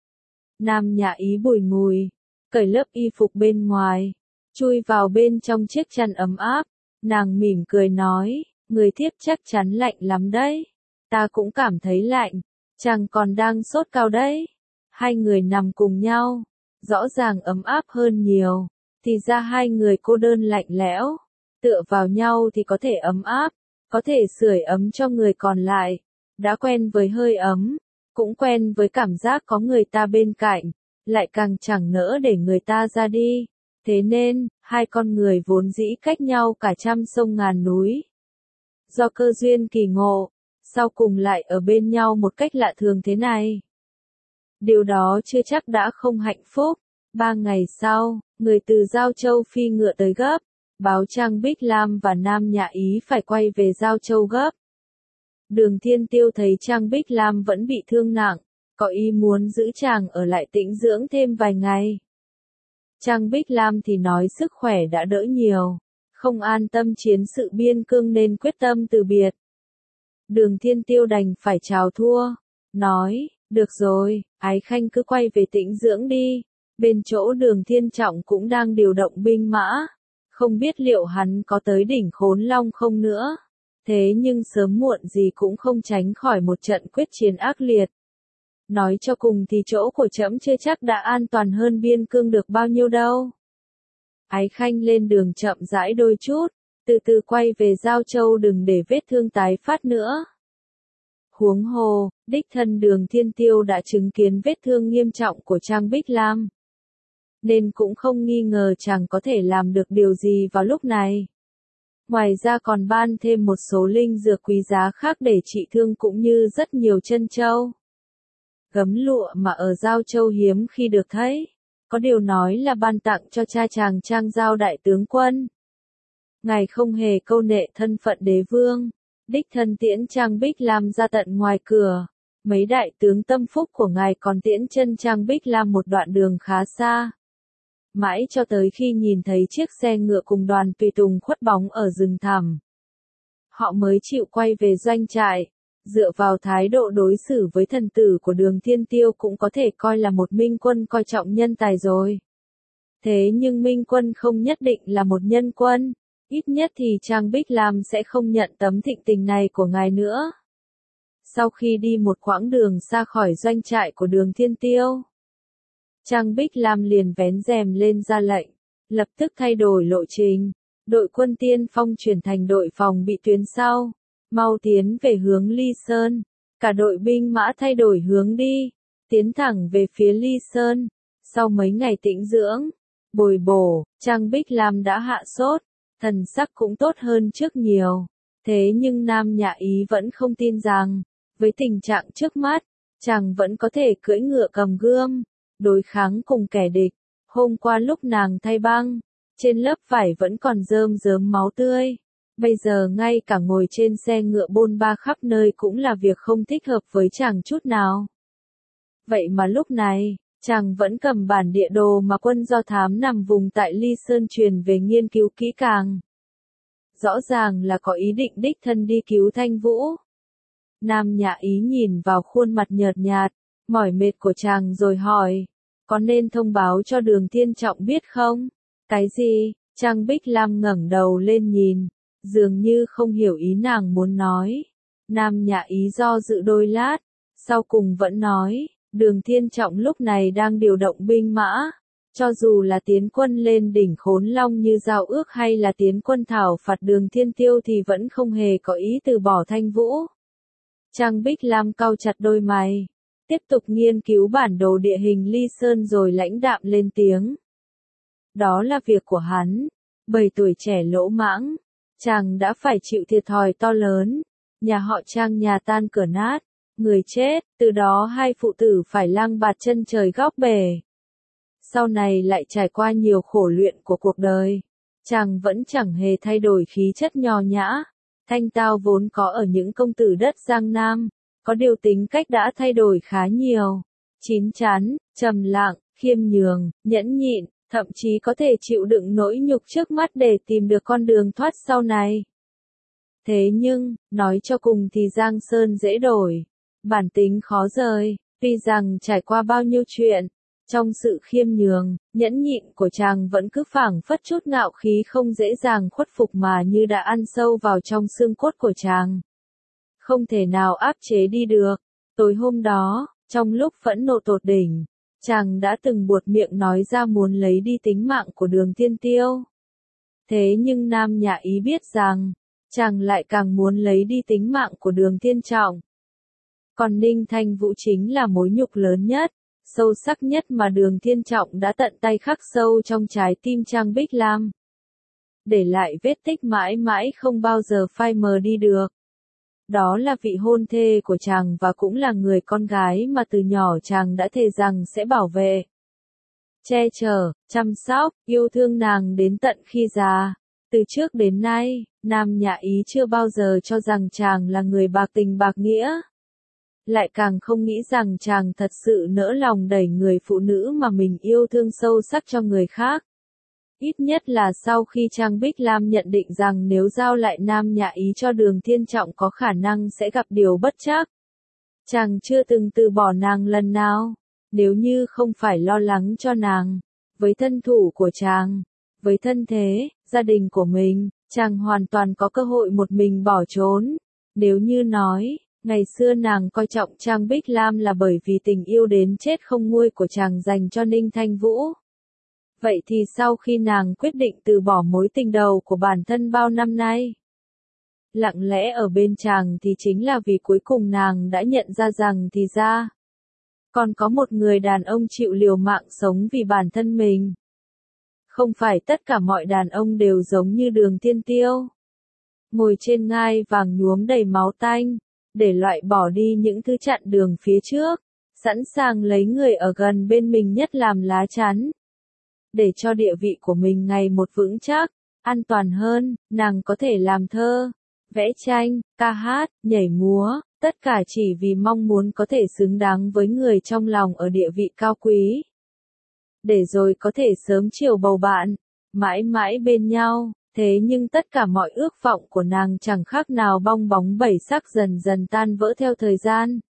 Nam Nhã Ý bùi ngùi, cởi lớp y phục bên ngoài, chui vào bên trong chiếc chăn ấm áp, nàng mỉm cười nói, người thiếp chắc chắn lạnh lắm đấy. Ta cũng cảm thấy lạnh, chàng còn đang sốt cao đấy. Hai người nằm cùng nhau, rõ ràng ấm áp hơn nhiều, thì ra hai người cô đơn lạnh lẽo, tựa vào nhau thì có thể ấm áp, có thể sưởi ấm cho người còn lại. Đã quen với hơi ấm, cũng quen với cảm giác có người ta bên cạnh, lại càng chẳng nỡ để người ta ra đi. Thế nên, hai con người vốn dĩ cách nhau cả trăm sông ngàn núi. Do cơ duyên kỳ ngộ, sau cùng lại ở bên nhau một cách lạ thường thế này. Điều đó chưa chắc đã không hạnh phúc. Ba ngày sau, người từ Giao Châu phi ngựa tới gấp, báo Trang Bích Lam và Nam Nhã Ý phải quay về Giao Châu gấp. Đường Thiên Tiêu thấy Trang Bích Lam vẫn bị thương nặng, có ý muốn giữ chàng ở lại tĩnh dưỡng thêm vài ngày. Trang Bích Lam thì nói sức khỏe đã đỡ nhiều, không an tâm chiến sự biên cương nên quyết tâm từ biệt. Đường Thiên Tiêu đành phải chào thua, nói, được rồi, Ái Khanh cứ quay về tĩnh dưỡng đi. Bên chỗ Đường Thiên Trọng cũng đang điều động binh mã, không biết liệu hắn có tới đỉnh Khốn Long không nữa. Thế nhưng sớm muộn gì cũng không tránh khỏi một trận quyết chiến ác liệt. Nói cho cùng thì chỗ của trẫm chưa chắc đã an toàn hơn biên cương được bao nhiêu đâu. Ái Khanh lên đường chậm rãi đôi chút, từ từ quay về Giao Châu đừng để vết thương tái phát nữa. Huống hồ, đích thân Đường Thiên Tiêu đã chứng kiến vết thương nghiêm trọng của Trang Bích Lam, nên cũng không nghi ngờ chàng có thể làm được điều gì vào lúc này. Ngoài ra còn ban thêm một số linh dược quý giá khác để trị thương cũng như rất nhiều chân châu. Gấm lụa mà ở Giao Châu hiếm khi được thấy, có điều nói là ban tặng cho cha chàng Trang Giao đại tướng quân. Ngài không hề câu nệ thân phận đế vương, đích thân tiễn Trang Bích Lam ra tận ngoài cửa. Mấy đại tướng tâm phúc của ngài còn tiễn chân Trang Bích Lam một đoạn đường khá xa. Mãi cho tới khi nhìn thấy chiếc xe ngựa cùng đoàn tùy tùng khuất bóng ở rừng thẳm, họ mới chịu quay về doanh trại. Dựa vào thái độ đối xử với thần tử của Đường Thiên Tiêu cũng có thể coi là một minh quân coi trọng nhân tài rồi. Thế nhưng minh quân không nhất định là một nhân quân, ít nhất thì Trang Bích Lam sẽ không nhận tấm thịnh tình này của ngài nữa. Sau khi đi một quãng đường xa khỏi doanh trại của Đường Thiên Tiêu, Trang Bích Lam liền vén rèm lên ra lệnh, lập tức thay đổi lộ trình. Đội quân tiên phong chuyển thành đội phòng bị tuyến sau, mau tiến về hướng Ly Sơn. Cả đội binh mã thay đổi hướng đi, tiến thẳng về phía Ly Sơn. Sau mấy ngày tĩnh dưỡng, bồi bổ, Trang Bích Lam đã hạ sốt, thần sắc cũng tốt hơn trước nhiều. Thế nhưng Nam Nhã Ý vẫn không tin rằng, với tình trạng trước mắt, chàng vẫn có thể cưỡi ngựa cầm gươm, đối kháng cùng kẻ địch. Hôm qua lúc nàng thay băng, trên lớp vải vẫn còn rơm rớm máu tươi. Bây giờ ngay cả ngồi trên xe ngựa bôn ba khắp nơi cũng là việc không thích hợp với chàng chút nào. Vậy mà lúc này, chàng vẫn cầm bản địa đồ mà quân do thám nằm vùng tại Ly Sơn truyền về nghiên cứu kỹ càng. Rõ ràng là có ý định đích thân đi cứu Thanh Vũ. Nam Nhã Ý nhìn vào khuôn mặt nhợt nhạt, mỏi mệt của chàng rồi hỏi, có nên thông báo cho Đường Thiên Trọng biết không? Cái gì? Trang Bích Lam ngẩng đầu lên nhìn, dường như không hiểu ý nàng muốn nói. Nam Nhã Ý do dự đôi lát, sau cùng vẫn nói, Đường Thiên Trọng lúc này đang điều động binh mã, cho dù là tiến quân lên đỉnh Khốn Long như giao ước hay là tiến quân thảo phạt Đường Thiên Tiêu thì vẫn không hề có ý từ bỏ Thanh Vũ. Trang Bích Lam cau chặt đôi mày, tiếp tục nghiên cứu bản đồ địa hình Ly Sơn rồi lãnh đạm lên tiếng. Đó là việc của hắn, bởi tuổi trẻ lỗ mãng, chàng đã phải chịu thiệt thòi to lớn, nhà họ Trang nhà tan cửa nát, người chết, từ đó hai phụ tử phải lang bạt chân trời góc bể. Sau này lại trải qua nhiều khổ luyện của cuộc đời, chàng vẫn chẳng hề thay đổi khí chất nho nhã, thanh tao vốn có ở những công tử đất Giang Nam, có điều tính cách đã thay đổi khá nhiều, chín chắn, trầm lặng, khiêm nhường, nhẫn nhịn, thậm chí có thể chịu đựng nỗi nhục trước mắt để tìm được con đường thoát sau này. Thế nhưng, nói cho cùng thì Giang Sơn dễ đổi, bản tính khó rời, tuy rằng trải qua bao nhiêu chuyện, trong sự khiêm nhường, nhẫn nhịn của chàng vẫn cứ phảng phất chút ngạo khí không dễ dàng khuất phục mà như đã ăn sâu vào trong xương cốt của chàng. Không thể nào áp chế đi được. Tối hôm đó, trong lúc phẫn nộ tột đỉnh, chàng đã từng buột miệng nói ra muốn lấy đi tính mạng của Đường Thiên Tiêu. Thế nhưng Nam Nhã Ý biết rằng, chàng lại càng muốn lấy đi tính mạng của Đường Thiên Trọng. Còn Ninh Thanh Vũ chính là mối nhục lớn nhất, sâu sắc nhất mà Đường Thiên Trọng đã tận tay khắc sâu trong trái tim Trang Bích Lam. Để lại vết tích mãi mãi không bao giờ phai mờ đi được. Đó là vị hôn thê của chàng và cũng là người con gái mà từ nhỏ chàng đã thề rằng sẽ bảo vệ, che chở, chăm sóc, yêu thương nàng đến tận khi già. Từ trước đến nay, Nam Nhã Ý chưa bao giờ cho rằng chàng là người bạc tình bạc nghĩa. Lại càng không nghĩ rằng chàng thật sự nỡ lòng đẩy người phụ nữ mà mình yêu thương sâu sắc cho người khác. Ít nhất là sau khi Trang Bích Lam nhận định rằng nếu giao lại Nam Nhã Ý cho Đường Thiên Trọng có khả năng sẽ gặp điều bất trắc. Chàng chưa từng từ bỏ nàng lần nào, nếu như không phải lo lắng cho nàng, với thân thủ của chàng, với thân thế, gia đình của mình, chàng hoàn toàn có cơ hội một mình bỏ trốn. Nếu như nói, ngày xưa nàng coi trọng Trang Bích Lam là bởi vì tình yêu đến chết không nguôi của chàng dành cho Ninh Thanh Vũ. Vậy thì sau khi nàng quyết định từ bỏ mối tình đầu của bản thân bao năm nay, lặng lẽ ở bên chàng thì chính là vì cuối cùng nàng đã nhận ra rằng thì ra, còn có một người đàn ông chịu liều mạng sống vì bản thân mình. Không phải tất cả mọi đàn ông đều giống như Đường Thiên Tiêu, ngồi trên ngai vàng nhuốm đầy máu tanh, để loại bỏ đi những thứ chặn đường phía trước, sẵn sàng lấy người ở gần bên mình nhất làm lá chắn. Để cho địa vị của mình ngày một vững chắc, an toàn hơn, nàng có thể làm thơ, vẽ tranh, ca hát, nhảy múa, tất cả chỉ vì mong muốn có thể xứng đáng với người trong lòng ở địa vị cao quý. Để rồi có thể sớm chiều bầu bạn, mãi mãi bên nhau, thế nhưng tất cả mọi ước vọng của nàng chẳng khác nào bong bóng bảy sắc dần dần tan vỡ theo thời gian.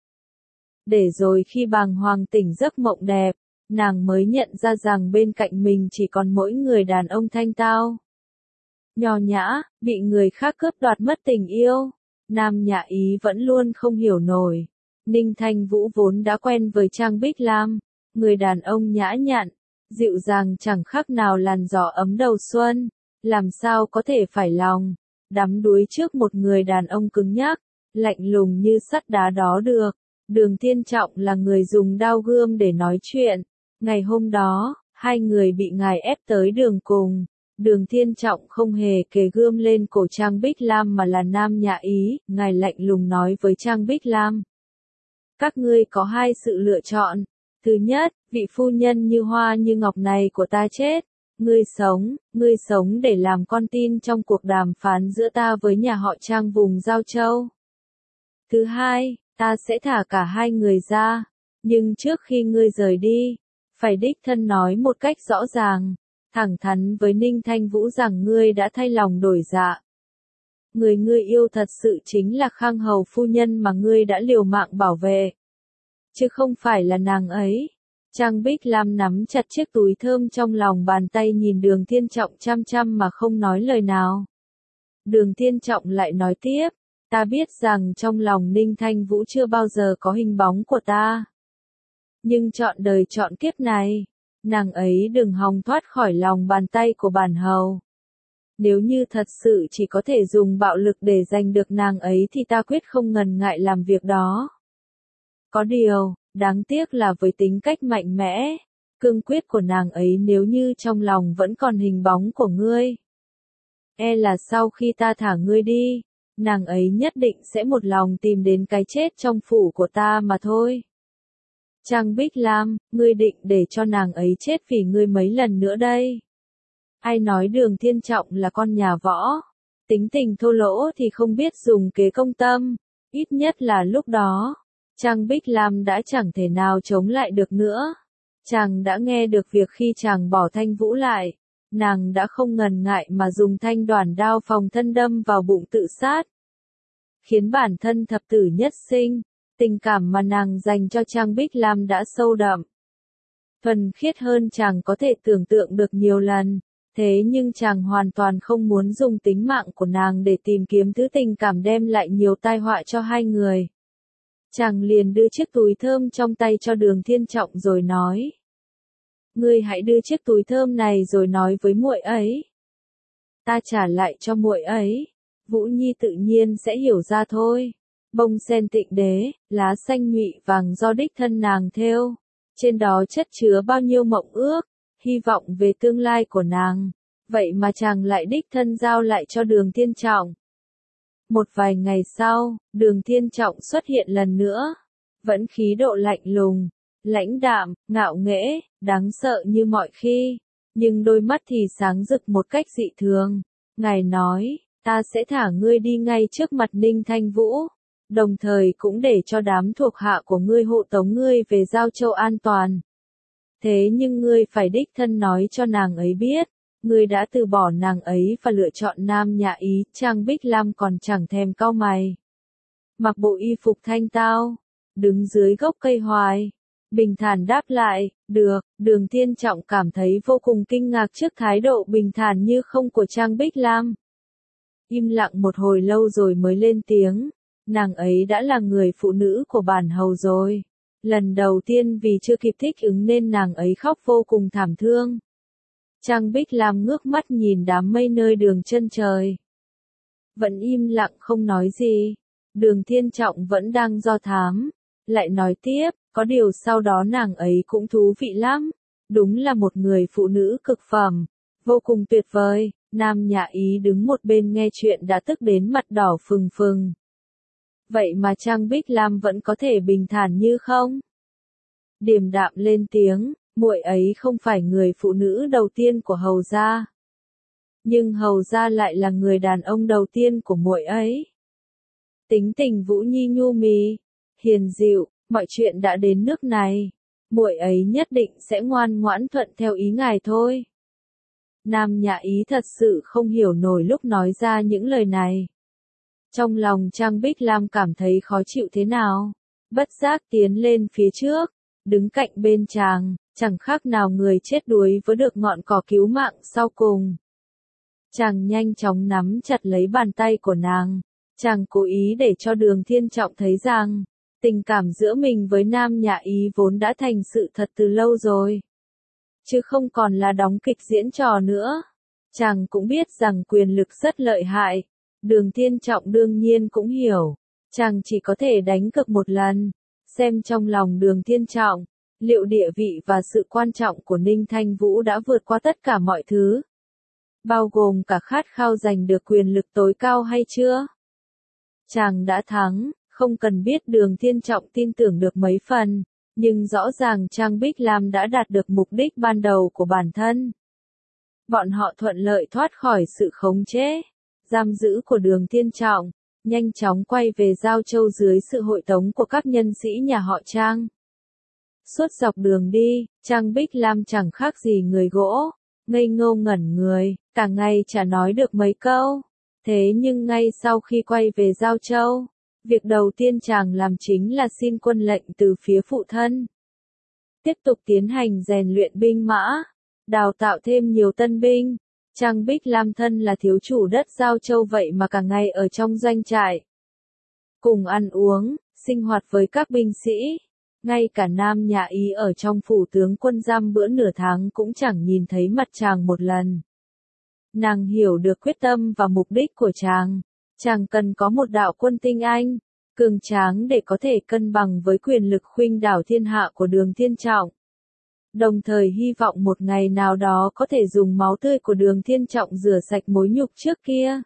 Để rồi khi bàng hoàng tỉnh giấc mộng đẹp, nàng mới nhận ra rằng bên cạnh mình chỉ còn mỗi người đàn ông thanh tao. Nho nhã, bị người khác cướp đoạt mất tình yêu. Nam Nhã Ý vẫn luôn không hiểu nổi. Ninh Thanh Vũ vốn đã quen với Trang Bích Lam, người đàn ông nhã nhặn, dịu dàng chẳng khác nào làn gió ấm đầu xuân, làm sao có thể phải lòng, đắm đuối trước một người đàn ông cứng nhắc, lạnh lùng như sắt đá đó được. Đường Thiên Trọng là người dùng dao gươm để nói chuyện. Ngày hôm đó, hai người bị ngài ép tới đường cùng. Đường Thiên Trọng không hề kề gươm lên cổ Trang Bích Lam mà là Nam Nhã Ý, ngài lạnh lùng nói với Trang Bích Lam. Các ngươi có hai sự lựa chọn. Thứ nhất, vị phu nhân như hoa như ngọc này của ta chết. Ngươi sống, ngươi sống để làm con tin trong cuộc đàm phán giữa ta với nhà họ Trang vùng Giao Châu. Thứ hai, ta sẽ thả cả hai người ra. Nhưng trước khi ngươi rời đi, phải đích thân nói một cách rõ ràng, thẳng thắn với Ninh Thanh Vũ rằng ngươi đã thay lòng đổi dạ. Người ngươi yêu thật sự chính là Khang Hầu phu nhân mà ngươi đã liều mạng bảo vệ, chứ không phải là nàng ấy. Trang Bích Lam nắm chặt chiếc túi thơm trong lòng bàn tay nhìn Đường Thiên Trọng chăm chăm mà không nói lời nào. Đường Thiên Trọng lại nói tiếp, ta biết rằng trong lòng Ninh Thanh Vũ chưa bao giờ có hình bóng của ta. Nhưng chọn đời chọn kiếp này, nàng ấy đừng hòng thoát khỏi lòng bàn tay của bản hầu. Nếu như thật sự chỉ có thể dùng bạo lực để giành được nàng ấy thì ta quyết không ngần ngại làm việc đó. Có điều, đáng tiếc là với tính cách mạnh mẽ, cương quyết của nàng ấy nếu như trong lòng vẫn còn hình bóng của ngươi, e là sau khi ta thả ngươi đi, nàng ấy nhất định sẽ một lòng tìm đến cái chết trong phủ của ta mà thôi. Trang Bích Lam, ngươi định để cho nàng ấy chết vì ngươi mấy lần nữa đây? Ai nói Đường Thiên Trọng là con nhà võ, tính tình thô lỗ thì không biết dùng kế công tâm, ít nhất là lúc đó, Trang Bích Lam đã chẳng thể nào chống lại được nữa. Chàng đã nghe được việc khi chàng bỏ Thanh Vũ lại, nàng đã không ngần ngại mà dùng thanh đoản đao phòng thân đâm vào bụng tự sát, khiến bản thân thập tử nhất sinh. Tình cảm mà nàng dành cho Trang Bích Lam đã sâu đậm, thuần khiết hơn chàng có thể tưởng tượng được nhiều lần. Thế nhưng chàng hoàn toàn không muốn dùng tính mạng của nàng để tìm kiếm thứ tình cảm đem lại nhiều tai họa cho hai người. Chàng liền đưa chiếc túi thơm trong tay cho Đường Thiên Trọng rồi nói. Ngươi hãy đưa chiếc túi thơm này rồi nói với muội ấy. Ta trả lại cho muội ấy. Vũ Nhi tự nhiên sẽ hiểu ra thôi. Bông sen tịnh đế, lá xanh nhụy vàng do đích thân nàng thêu. Trên đó chất chứa bao nhiêu mộng ước, hy vọng về tương lai của nàng. Vậy mà chàng lại đích thân giao lại cho Đường Thiên Trọng. Một vài ngày sau, Đường Thiên Trọng xuất hiện lần nữa. Vẫn khí độ lạnh lùng, lãnh đạm, ngạo nghễ, đáng sợ như mọi khi. Nhưng đôi mắt thì sáng rực một cách dị thường. Ngài nói, ta sẽ thả ngươi đi ngay trước mặt Ninh Thanh Vũ. Đồng thời cũng để cho đám thuộc hạ của ngươi hộ tống ngươi về Giao Châu an toàn. Thế nhưng ngươi phải đích thân nói cho nàng ấy biết, ngươi đã từ bỏ nàng ấy và lựa chọn Nam Nhã Ý. Trang Bích Lam còn chẳng thèm cau mày. Mặc bộ y phục thanh tao, đứng dưới gốc cây hoài, bình thản đáp lại, được. Đường Thiên Trọng cảm thấy vô cùng kinh ngạc trước thái độ bình thản như không của Trang Bích Lam. Im lặng một hồi lâu rồi mới lên tiếng. Nàng ấy đã là người phụ nữ của bản hầu rồi. Lần đầu tiên vì chưa kịp thích ứng nên nàng ấy khóc vô cùng thảm thương. Trang Bích Lam ngước mắt nhìn đám mây nơi đường chân trời. Vẫn im lặng không nói gì. Đường Thiên Trọng vẫn đang do thám. Lại nói tiếp, có điều sau đó nàng ấy cũng thú vị lắm. Đúng là một người phụ nữ cực phẩm. Vô cùng tuyệt vời. Nam Nhã Ý đứng một bên nghe chuyện đã tức đến mặt đỏ phừng phừng. Vậy mà Trang Bích Lam vẫn có thể bình thản như không? Điềm đạm lên tiếng, muội ấy không phải người phụ nữ đầu tiên của hầu gia. nhưng Hầu gia lại là người đàn ông đầu tiên của muội ấy. Tính tình Vũ Nhi nhu mì, hiền dịu, mọi chuyện đã đến nước này, muội ấy nhất định sẽ ngoan ngoãn thuận theo ý ngài thôi. Nam Nhã Ý thật sự không hiểu nổi lúc nói ra những lời này. Trong lòng Trang Bích Lam cảm thấy khó chịu thế nào, bất giác tiến lên phía trước, đứng cạnh bên chàng, chẳng khác nào người chết đuối với được ngọn cỏ cứu mạng sau cùng. Chàng nhanh chóng nắm chặt lấy bàn tay của nàng, chàng cố ý để cho Đường Thiên Trọng thấy rằng, tình cảm giữa mình với Nam Nhã Ý vốn đã thành sự thật từ lâu rồi, chứ không còn là đóng kịch diễn trò nữa. Chàng cũng biết rằng quyền lực rất lợi hại, Đường Thiên Trọng đương nhiên cũng hiểu, chàng chỉ có thể đánh cược một lần, xem trong lòng Đường Thiên Trọng, liệu địa vị và sự quan trọng của Ninh Thanh Vũ đã vượt qua tất cả mọi thứ, bao gồm cả khát khao giành được quyền lực tối cao hay chưa. Chàng đã thắng, không cần biết Đường Thiên Trọng tin tưởng được mấy phần, nhưng rõ ràng Trang Bích Lam đã đạt được mục đích ban đầu của bản thân. Bọn họ thuận lợi thoát khỏi sự khống chế, giam giữ của Đường Thiên Trọng, nhanh chóng quay về Giao Châu dưới sự hội tống của các nhân sĩ nhà họ Trang. Suốt dọc đường đi, Trang Bích Lam chẳng khác gì người gỗ, ngây ngô ngẩn người, cả ngày chả nói được mấy câu. Thế nhưng ngay sau khi quay về Giao Châu, việc đầu tiên chàng làm chính là xin quân lệnh từ phía phụ thân. Tiếp tục tiến hành rèn luyện binh mã, đào tạo thêm nhiều tân binh. Trang Bích Lam thân là thiếu chủ đất Giao Châu vậy mà cả ngày ở trong doanh trại, cùng ăn uống, sinh hoạt với các binh sĩ. Ngay cả Nam Nhã Ý ở trong phủ tướng quân giam bữa nửa tháng cũng chẳng nhìn thấy mặt chàng một lần. Nàng hiểu được quyết tâm và mục đích của chàng. Chàng cần có một đạo quân tinh anh, cường tráng để có thể cân bằng với quyền lực khuynh đảo thiên hạ của Đường Thiên Trọng. Đồng thời hy vọng một ngày nào đó có thể dùng máu tươi của Đường Thiên Trọng rửa sạch mối nhục trước kia.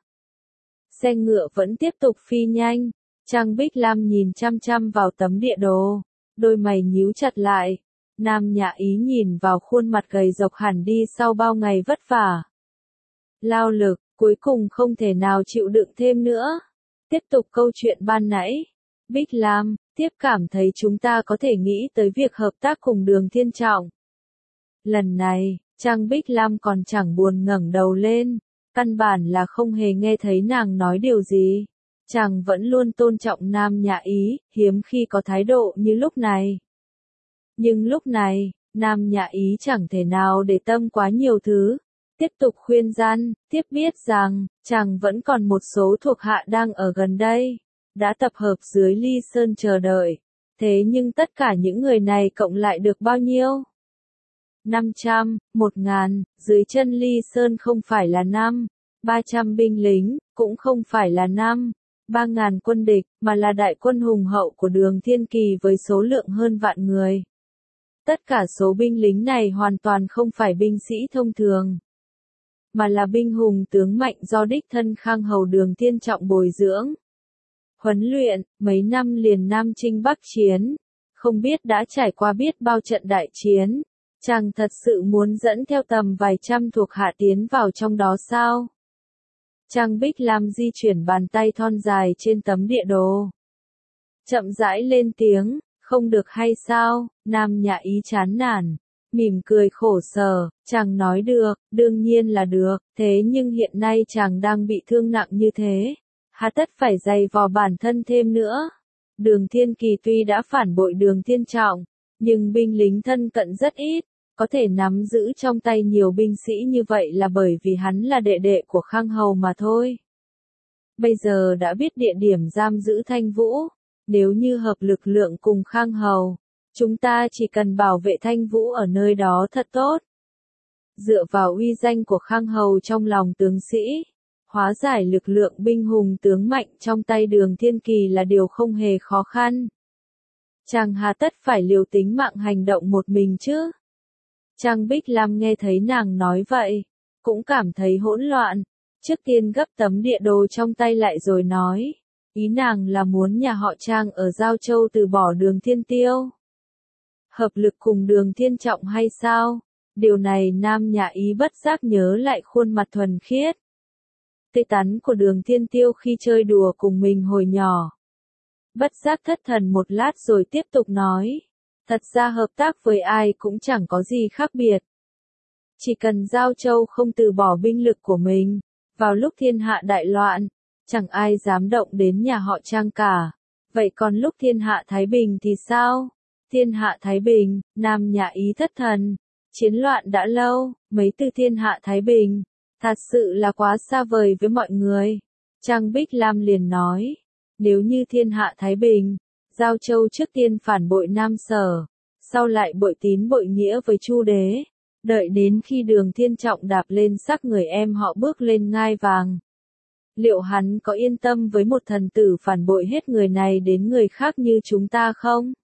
Xe ngựa vẫn tiếp tục phi nhanh, Trang Bích Lam nhìn chăm chăm vào tấm địa đồ, đôi mày nhíu chặt lại. Nam Nhã Ý nhìn vào khuôn mặt gầy rộc hẳn đi sau bao ngày vất vả, lao lực, cuối cùng không thể nào chịu đựng thêm nữa. Tiếp tục câu chuyện ban nãy, Bích Lam, tiếp cảm thấy chúng ta có thể nghĩ tới việc hợp tác cùng Đường Thiên Trọng. Lần này, Trang Bích Lam còn chẳng buồn ngẩng đầu lên, căn bản là không hề nghe thấy nàng nói điều gì. Chàng vẫn luôn tôn trọng Nam Nhã Ý, hiếm khi có thái độ như lúc này. Nhưng lúc này, Nam Nhã Ý chẳng thể nào để tâm quá nhiều thứ. Tiếp tục khuyên gian, tiếp biết rằng, chàng vẫn còn một số thuộc hạ đang ở gần đây, đã tập hợp dưới Ly Sơn chờ đợi. Thế nhưng tất cả những người này cộng lại được bao nhiêu? năm trăm, một ngàn, dưới chân Ly Sơn không phải là năm, ba trăm binh lính, cũng không phải là năm, ba ngàn quân địch, mà là đại quân hùng hậu của Đường Thiên Kỳ với số lượng hơn vạn người. Tất cả số binh lính này hoàn toàn không phải binh sĩ thông thường, mà là binh hùng tướng mạnh do đích thân Khang Hầu Đường Thiên Trọng bồi dưỡng, huấn luyện, mấy năm liền Nam chinh Bắc chiến, không biết đã trải qua biết bao trận đại chiến. Chàng thật sự muốn dẫn theo tầm vài trăm thuộc hạ tiến vào trong đó sao? Trang Bích Lam di chuyển bàn tay thon dài trên tấm địa đồ, chậm rãi lên tiếng, không được hay sao? Nam Nhã Ý chán nản, mỉm cười khổ sở, chàng nói được, đương nhiên là được, thế nhưng hiện nay chàng đang bị thương nặng như thế, hà tất phải dày vò bản thân thêm nữa. Đường Thiên Kỳ tuy đã phản bội Đường Thiên Trọng, nhưng binh lính thân cận rất ít, có thể nắm giữ trong tay nhiều binh sĩ như vậy là bởi vì hắn là đệ đệ của Khang Hầu mà thôi. Bây giờ đã biết địa điểm giam giữ Thanh Vũ, nếu như hợp lực lượng cùng Khang Hầu, chúng ta chỉ cần bảo vệ Thanh Vũ ở nơi đó thật tốt. Dựa vào uy danh của Khang Hầu trong lòng tướng sĩ, hóa giải lực lượng binh hùng tướng mạnh trong tay Đường Thiên Kỳ là điều không hề khó khăn. Chàng hà tất phải liều tính mạng hành động một mình chứ? Trang Bích Lam nghe thấy nàng nói vậy, cũng cảm thấy hỗn loạn. Trước tiên gấp tấm địa đồ trong tay lại rồi nói, ý nàng là muốn nhà họ Trang ở Giao Châu từ bỏ Đường Thiên Tiêu, hợp lực cùng Đường Thiên Trọng hay sao? Điều này Nam Nhã Ý bất giác nhớ lại khuôn mặt thuần khiết, tươi tắn của Đường Thiên Tiêu khi chơi đùa cùng mình hồi nhỏ. Bất giác thất thần một lát rồi tiếp tục nói, thật ra hợp tác với ai cũng chẳng có gì khác biệt. Chỉ cần Giao Châu không từ bỏ binh lực của mình, vào lúc thiên hạ đại loạn, chẳng ai dám động đến nhà họ Trang cả. Vậy còn lúc thiên hạ Thái Bình thì sao? Thiên hạ Thái Bình, Nam Nhã Ý thất thần. Chiến loạn đã lâu, mấy từ thiên hạ Thái Bình, thật sự là quá xa vời với mọi người. Trang Bích Lam liền nói, nếu như thiên hạ Thái Bình, Giao Châu trước tiên phản bội Nam Sở, sau lại bội tín bội nghĩa với Chu đế, đợi đến khi Đường Thiên Trọng đạp lên xác người em họ bước lên ngai vàng. Liệu hắn có yên tâm với một thần tử phản bội hết người này đến người khác như chúng ta không?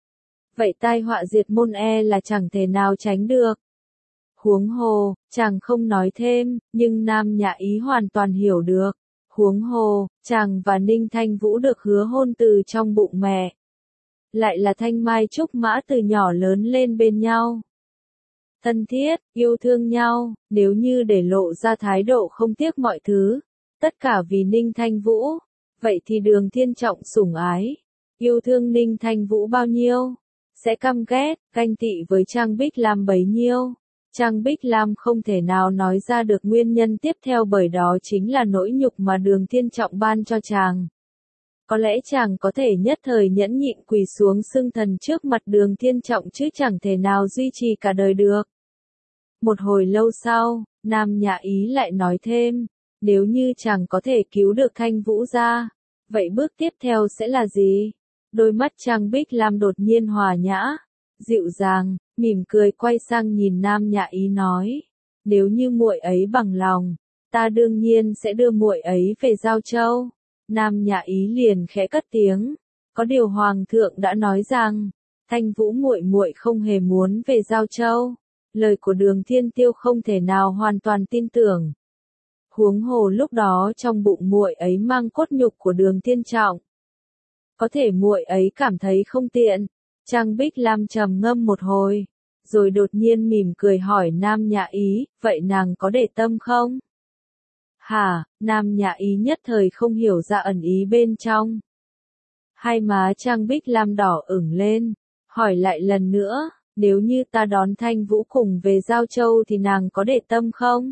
Vậy tai họa diệt môn e là chẳng thể nào tránh được. Huống hồ, chàng không nói thêm, nhưng Nam Nhã Ý hoàn toàn hiểu được. Huống hồ, chàng và Ninh Thanh Vũ được hứa hôn từ trong bụng mẹ. Lại là thanh mai trúc mã từ nhỏ lớn lên bên nhau. Thân thiết, yêu thương nhau, nếu như để lộ ra thái độ không tiếc mọi thứ, tất cả vì Ninh Thanh Vũ, vậy thì Đường Thiên Trọng sủng ái, yêu thương Ninh Thanh Vũ bao nhiêu, sẽ căm ghét, ganh tị với Trang Bích Lam bấy nhiêu. Trang Bích Lam không thể nào nói ra được nguyên nhân tiếp theo bởi đó chính là nỗi nhục mà Đường Thiên Trọng ban cho chàng. Có lẽ chàng có thể nhất thời nhẫn nhịn quỳ xuống xưng thần trước mặt Đường Thiên Trọng chứ chẳng thể nào duy trì cả đời được. Một hồi lâu sau, Nam Nhã Ý lại nói thêm, nếu như chàng có thể cứu được Thanh Vũ ra, vậy bước tiếp theo sẽ là gì? Đôi mắt Trang Bích Lam đột nhiên hòa nhã, dịu dàng, mỉm cười quay sang nhìn Nam Nhã Ý nói, nếu như muội ấy bằng lòng, ta đương nhiên sẽ đưa muội ấy về Giao Châu. Nam Nhã Ý liền khẽ cất tiếng, có điều hoàng thượng đã nói rằng, Thanh Vũ muội muội không hề muốn về Giao Châu. Lời của Đường Thiên Tiêu không thể nào hoàn toàn tin tưởng. Huống hồ lúc đó trong bụng muội ấy mang cốt nhục của Đường Thiên Trọng. Có thể muội ấy cảm thấy không tiện. Trang Bích Lam trầm ngâm một hồi, rồi đột nhiên mỉm cười hỏi Nam Nhã Ý, vậy nàng có để tâm không? Hả? Nam Nhã Ý nhất thời không hiểu ra ẩn ý bên trong. Hai má Trang Bích Lam đỏ ửng lên, hỏi lại lần nữa, nếu như ta đón Thanh Vũ cùng về Giao Châu thì nàng có để tâm không?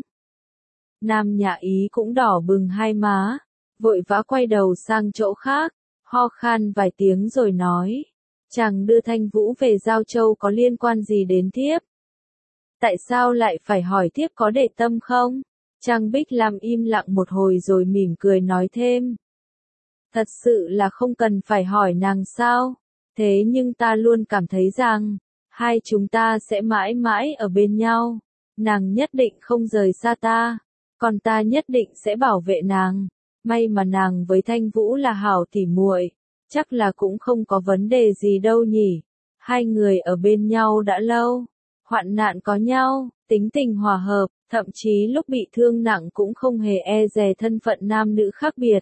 Nam Nhã Ý cũng đỏ bừng hai má, vội vã quay đầu sang chỗ khác, ho khan vài tiếng rồi nói, chàng đưa Thanh Vũ về Giao Châu có liên quan gì đến thiếp? Tại sao lại phải hỏi thiếp có để tâm không? Trang Bích Lam im lặng một hồi rồi mỉm cười nói thêm. Thật sự là không cần phải hỏi nàng sao, thế nhưng ta luôn cảm thấy rằng, hai chúng ta sẽ mãi mãi ở bên nhau, nàng nhất định không rời xa ta, còn ta nhất định sẽ bảo vệ nàng, may mà nàng với Thanh Vũ là hảo tỉ muội, chắc là cũng không có vấn đề gì đâu nhỉ, hai người ở bên nhau đã lâu, hoạn nạn có nhau, tính tình hòa hợp, thậm chí lúc bị thương nặng cũng không hề e dè thân phận nam nữ khác biệt.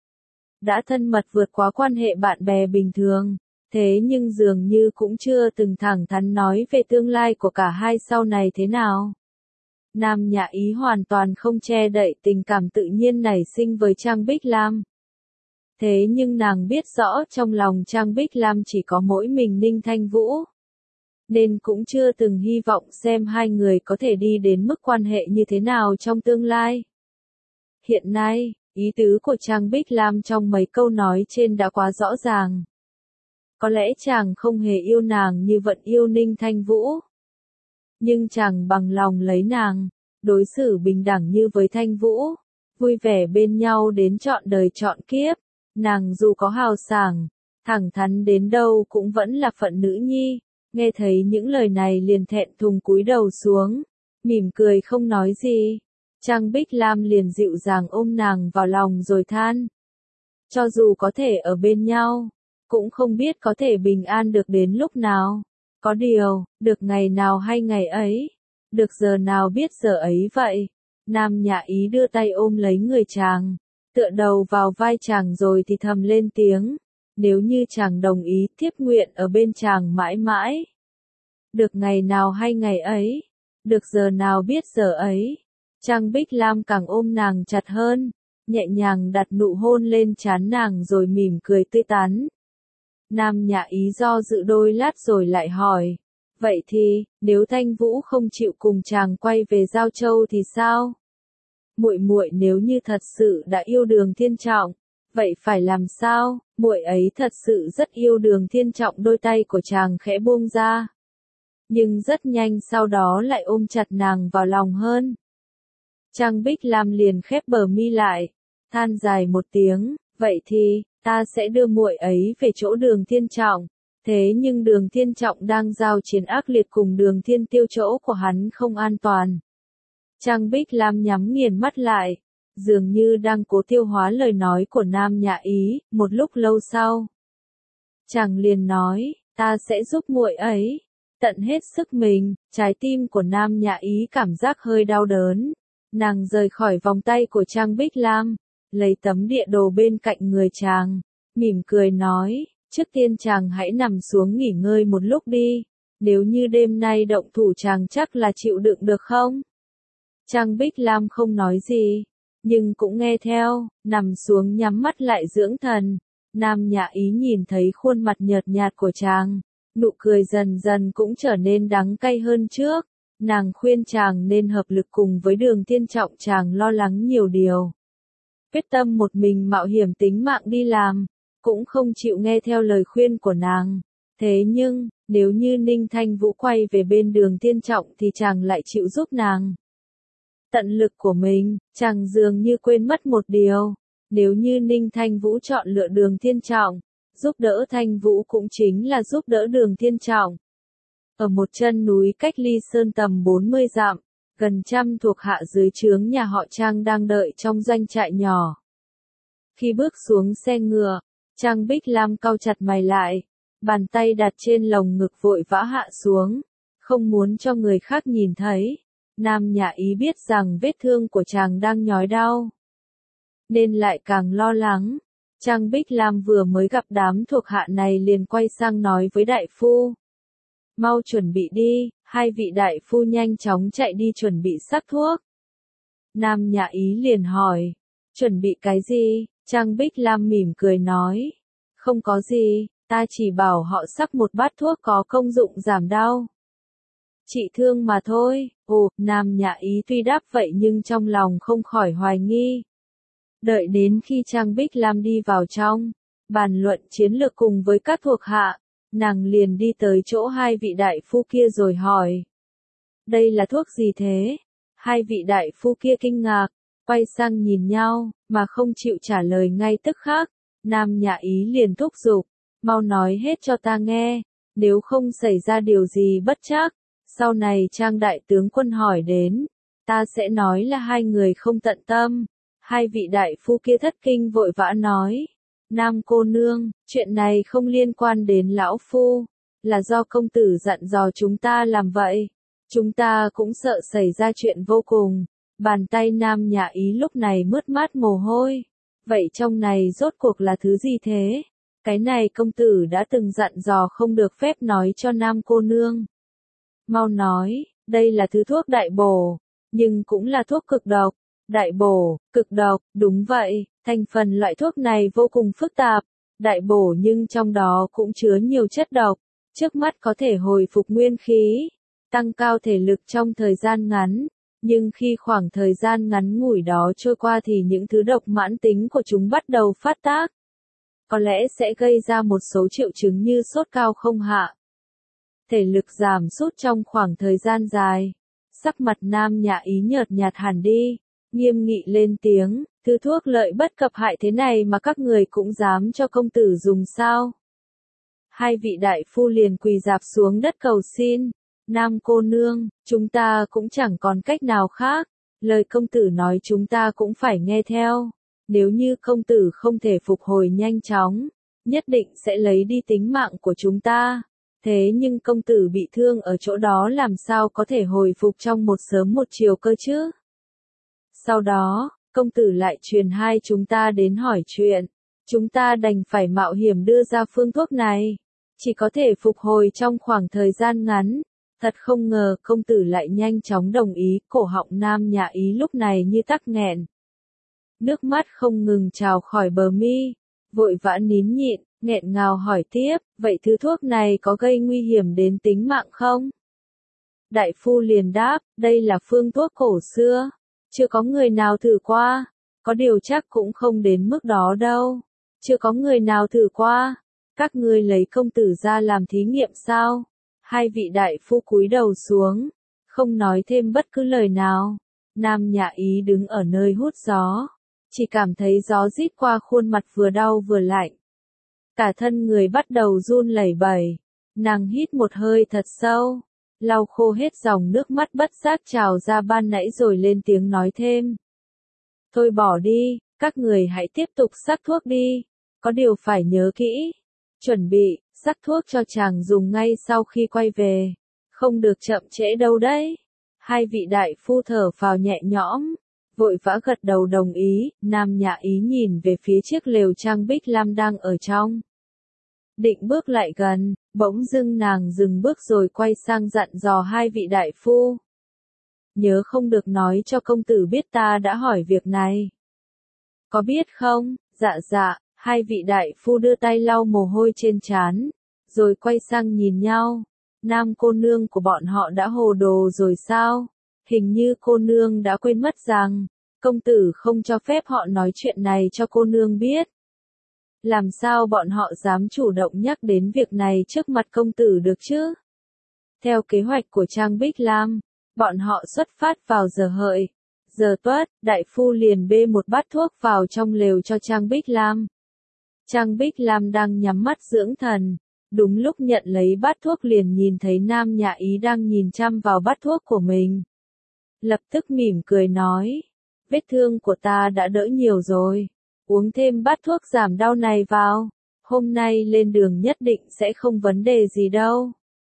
Đã thân mật vượt quá quan hệ bạn bè bình thường. Thế nhưng dường như cũng chưa từng thẳng thắn nói về tương lai của cả hai sau này thế nào. Nam Nhã Ý hoàn toàn không che đậy tình cảm tự nhiên nảy sinh với Trang Bích Lam. Thế nhưng nàng biết rõ trong lòng Trang Bích Lam chỉ có mỗi mình Ninh Thanh Vũ. Nên cũng chưa từng hy vọng xem hai người có thể đi đến mức quan hệ như thế nào trong tương lai. Hiện nay, ý tứ của Trang Bích Lam trong mấy câu nói trên đã quá rõ ràng. Có lẽ chàng không hề yêu nàng như vẫn yêu Ninh Thanh Vũ. Nhưng chàng bằng lòng lấy nàng, đối xử bình đẳng như với Thanh Vũ, vui vẻ bên nhau đến trọn đời trọn kiếp. Nàng dù có hào sảng, thẳng thắn đến đâu cũng vẫn là phận nữ nhi. Nghe thấy những lời này liền thẹn thùng cúi đầu xuống, mỉm cười không nói gì. Trang Bích Lam liền dịu dàng ôm nàng vào lòng rồi than. Cho dù có thể ở bên nhau, cũng không biết có thể bình an được đến lúc nào. Có điều, được ngày nào hay ngày ấy, được giờ nào biết giờ ấy vậy. Nam Nhã Ý đưa tay ôm lấy người chàng, tựa đầu vào vai chàng rồi thì thầm lên tiếng. Nếu như chàng đồng ý thiếp nguyện ở bên chàng mãi mãi. Được ngày nào hay ngày ấy, Được giờ nào biết giờ ấy. Trang Bích Lam càng ôm nàng chặt hơn, nhẹ nhàng đặt nụ hôn lên trán nàng rồi mỉm cười tươi tắn. Nam Nhã Ý do dự đôi lát rồi lại hỏi, vậy thì, nếu Thanh Vũ không chịu cùng chàng quay về Giao Châu thì sao? Muội muội nếu như thật sự đã yêu Đường Thiên Trọng, vậy phải làm sao? Muội ấy thật sự rất yêu Đường Thiên Trọng. Đôi tay của chàng khẽ buông ra, nhưng rất nhanh sau đó lại ôm chặt nàng vào lòng hơn. Trang Bích Lam liền khép bờ mi lại, than dài một tiếng, vậy thì, ta sẽ đưa muội ấy về chỗ Đường Thiên Trọng. Thế nhưng Đường Thiên Trọng đang giao chiến ác liệt cùng Đường Thiên Tiêu, chỗ của hắn không an toàn. Trang Bích Lam nhắm nghiền mắt lại, dường như đang cố tiêu hóa lời nói của Nam Nhã Ý. Một lúc lâu sau, chàng liền nói, ta sẽ giúp muội ấy, tận hết sức mình. Trái tim của Nam Nhã Ý cảm giác hơi đau đớn, nàng rời khỏi vòng tay của Trang Bích Lam, lấy tấm địa đồ bên cạnh người chàng, mỉm cười nói, trước tiên chàng hãy nằm xuống nghỉ ngơi một lúc đi, nếu như đêm nay động thủ chàng chắc là chịu đựng được không? Trang Bích Lam không nói gì, nhưng cũng nghe theo, nằm xuống nhắm mắt lại dưỡng thần. Nam Nhã Ý nhìn thấy khuôn mặt nhợt nhạt của chàng, nụ cười dần dần cũng trở nên đắng cay hơn trước. Nàng khuyên chàng nên hợp lực cùng với Đường Thiên Trọng. Chàng lo lắng nhiều điều, quyết tâm một mình mạo hiểm tính mạng đi làm, cũng không chịu nghe theo lời khuyên của nàng. Thế nhưng, nếu như Ninh Thanh Vũ quay về bên Đường Thiên Trọng thì chàng lại chịu giúp nàng. Tận lực của mình, chàng dường như quên mất một điều, nếu như Ninh Thanh Vũ chọn lựa Đường Thiên Trọng, giúp đỡ Thanh Vũ cũng chính là giúp đỡ Đường Thiên Trọng. Ở một chân núi cách Ly Sơn tầm bốn mươi dặm, gần trăm thuộc hạ dưới trướng nhà họ Trang đang đợi trong doanh trại nhỏ. Khi bước xuống xe ngựa, Trang Bích Lam cau chặt mày lại, bàn tay đặt trên lồng ngực vội vã hạ xuống, không muốn cho người khác nhìn thấy. Nam Nhã Ý biết rằng vết thương của chàng đang nhói đau, nên lại càng lo lắng. Trang Bích Lam vừa mới gặp đám thuộc hạ này liền quay sang nói với đại phu, mau chuẩn bị đi. Hai vị đại phu nhanh chóng chạy đi chuẩn bị sắc thuốc. Nam Nhã Ý liền hỏi, chuẩn bị cái gì? Trang Bích Lam mỉm cười nói, không có gì, ta chỉ bảo họ sắc một bát thuốc có công dụng giảm đau, trị thương mà thôi. Ồ, Nam Nhã Ý tuy đáp vậy nhưng trong lòng không khỏi hoài nghi. Đợi đến khi Trang Bích Lam đi vào trong, bàn luận chiến lược cùng với các thuộc hạ, nàng liền đi tới chỗ hai vị đại phu kia rồi hỏi, đây là thuốc gì thế? Hai vị đại phu kia kinh ngạc, quay sang nhìn nhau, mà không chịu trả lời ngay tức khắc. Nam Nhã Ý liền thúc giục, mau nói hết cho ta nghe, nếu không xảy ra điều gì bất trắc, sau này Trang đại tướng quân hỏi đến, ta sẽ nói là hai người không tận tâm. Hai vị đại phu kia thất kinh vội vã nói, Nam cô nương, chuyện này không liên quan đến lão phu, là do công tử dặn dò chúng ta làm vậy. Chúng ta cũng sợ xảy ra chuyện vô cùng. Bàn tay Nam Nhã Ý lúc này mướt mát mồ hôi. Vậy trong này rốt cuộc là thứ gì thế? Cái này công tử đã từng dặn dò không được phép nói cho Nam cô nương. Mau nói, đây là thứ thuốc đại bổ, nhưng cũng là thuốc cực độc. Đại bổ, cực độc, đúng vậy, thành phần loại thuốc này vô cùng phức tạp. Đại bổ nhưng trong đó cũng chứa nhiều chất độc, trước mắt có thể hồi phục nguyên khí, tăng cao thể lực trong thời gian ngắn, nhưng khi khoảng thời gian ngắn ngủi đó trôi qua thì những thứ độc mãn tính của chúng bắt đầu phát tác. Có lẽ sẽ gây ra một số triệu chứng như sốt cao không hạ, thể lực giảm sút trong khoảng thời gian dài. Sắc mặt Nam Nhã Ý nhợt nhạt hẳn đi, nghiêm nghị lên tiếng, thứ thuốc lợi bất cập hại thế này mà các người cũng dám cho công tử dùng sao? Hai vị đại phu liền quỳ rạp xuống đất cầu xin, Nam cô nương, chúng ta cũng chẳng còn cách nào khác, lời công tử nói chúng ta cũng phải nghe theo, nếu như công tử không thể phục hồi nhanh chóng, nhất định sẽ lấy đi tính mạng của chúng ta. Thế nhưng công tử bị thương ở chỗ đó làm sao có thể hồi phục trong một sớm một chiều cơ chứ? Sau đó, công tử lại truyền hai chúng ta đến hỏi chuyện, chúng ta đành phải mạo hiểm đưa ra phương thuốc này, chỉ có thể phục hồi trong khoảng thời gian ngắn, Thật không ngờ công tử lại nhanh chóng đồng ý, cổ họng Nam Nhã Ý lúc này như tắc nghẹn. Nước mắt không ngừng trào khỏi bờ mi, vội vã nín nhịn, nghẹn ngào hỏi tiếp, vậy thứ thuốc này có gây nguy hiểm đến tính mạng không? Đại phu liền đáp, đây là phương thuốc cổ xưa, chưa có người nào thử qua, có điều chắc cũng không đến mức đó đâu, chưa có người nào thử qua, các ngươi lấy công tử ra làm thí nghiệm sao? Hai vị đại phu cúi đầu xuống, không nói thêm bất cứ lời nào. Nam Nhã Ý đứng ở nơi hút gió, chỉ cảm thấy gió rít qua khuôn mặt vừa đau vừa lạnh. Cả thân người bắt đầu run lẩy bẩy, nàng hít một hơi thật sâu, lau khô hết dòng nước mắt bất giác trào ra ban nãy rồi lên tiếng nói thêm. Thôi bỏ đi, các người hãy tiếp tục sắc thuốc đi, có điều phải nhớ kỹ, chuẩn bị, sắc thuốc cho chàng dùng ngay sau khi quay về, không được chậm trễ đâu đấy. Hai vị đại phu thở phào nhẹ nhõm, vội vã gật đầu đồng ý, Nam Nhã Ý nhìn về phía chiếc lều Trang Bích Lam đang ở trong. Định bước lại gần, bỗng dưng nàng dừng bước rồi quay sang dặn dò hai vị đại phu. Nhớ không được nói cho công tử biết ta đã hỏi việc này. Có biết không? Dạ dạ, hai vị đại phu đưa tay lau mồ hôi trên trán, rồi quay sang nhìn nhau. Nam cô nương của bọn họ đã hồ đồ rồi sao? Hình như cô nương đã quên mất rằng, công tử không cho phép họ nói chuyện này cho cô nương biết. Làm sao bọn họ dám chủ động nhắc đến việc này trước mặt công tử được chứ? Theo kế hoạch của Trang Bích Lam, bọn họ xuất phát vào giờ hợi. Giờ tuất, đại phu liền bê một bát thuốc vào trong lều cho Trang Bích Lam. Trang Bích Lam đang nhắm mắt dưỡng thần. Đúng lúc nhận lấy bát thuốc liền nhìn thấy Nam Nhã Ý đang nhìn chăm vào bát thuốc của mình. Lập tức mỉm cười nói, vết thương của ta đã đỡ nhiều rồi, uống thêm bát thuốc giảm đau này vào, hôm nay lên đường nhất định sẽ không vấn đề gì đâu.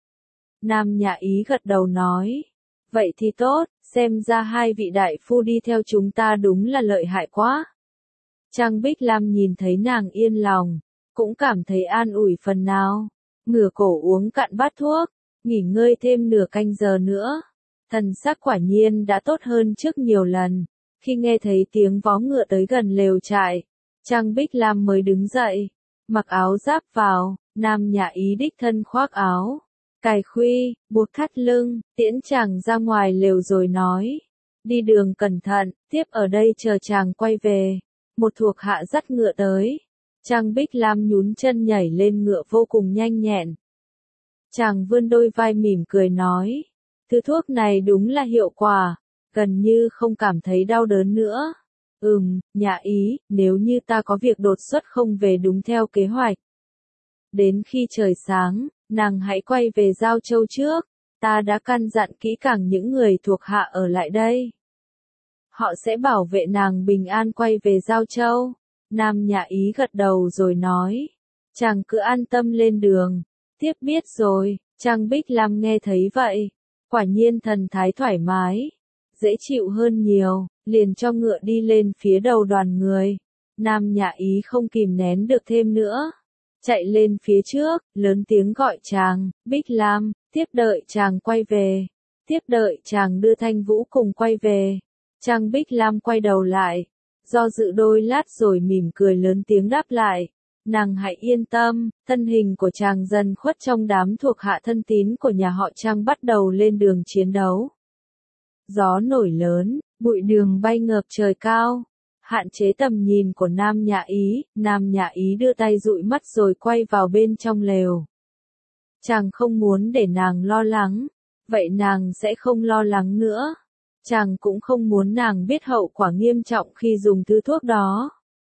Nam Nhã Ý gật đầu nói, vậy thì tốt, xem ra hai vị đại phu đi theo chúng ta đúng là lợi hại quá. Trang Bích Lam nhìn thấy nàng yên lòng, cũng cảm thấy an ủi phần nào. Ngửa cổ uống cạn bát thuốc, nghỉ ngơi thêm nửa canh giờ nữa. Thần sắc quả nhiên đã tốt hơn trước nhiều lần. Khi nghe thấy tiếng vó ngựa tới gần lều trại, Trang Bích Lam mới đứng dậy, mặc áo giáp vào, Nam Nhã Ý đích thân khoác áo, cài khuy, buộc thắt lưng, tiễn chàng ra ngoài lều rồi nói. Đi đường cẩn thận, tiếp ở đây chờ chàng quay về. Một thuộc hạ dắt ngựa tới. Trang Bích Lam nhún chân nhảy lên ngựa vô cùng nhanh nhẹn. Chàng vươn đôi vai mỉm cười nói, thứ thuốc này đúng là hiệu quả, gần như không cảm thấy đau đớn nữa. Ừm, Nhã Ý, nếu như ta có việc đột xuất không về đúng theo kế hoạch. Đến khi trời sáng, nàng hãy quay về Giao Châu trước, ta đã căn dặn kỹ càng những người thuộc hạ ở lại đây. Họ sẽ bảo vệ nàng bình an quay về Giao Châu. Nam Nhã Ý gật đầu rồi nói, chàng cứ an tâm lên đường. Tiếp biết rồi, Trang Bích Lam nghe thấy vậy, quả nhiên thần thái thoải mái, dễ chịu hơn nhiều, liền cho ngựa đi lên phía đầu đoàn người. Nam Nhã Ý không kìm nén được thêm nữa, chạy lên phía trước, lớn tiếng gọi chàng, Bích Lam, tiếp đợi chàng quay về, tiếp đợi chàng đưa Thanh Vũ cùng quay về. Trang Bích Lam quay đầu lại, do dự đôi lát rồi mỉm cười lớn tiếng đáp lại, nàng hãy yên tâm. Thân hình của chàng dần khuất trong đám thuộc hạ thân tín của nhà họ Trang bắt đầu lên đường chiến đấu. Gió nổi lớn, bụi đường bay ngược trời cao, hạn chế tầm nhìn của Nam Nhã Ý. Nam Nhã Ý đưa tay dụi mắt rồi quay vào bên trong lều. Chàng không muốn để nàng lo lắng, vậy nàng sẽ không lo lắng nữa. Chàng cũng không muốn nàng biết hậu quả nghiêm trọng khi dùng thứ thuốc đó.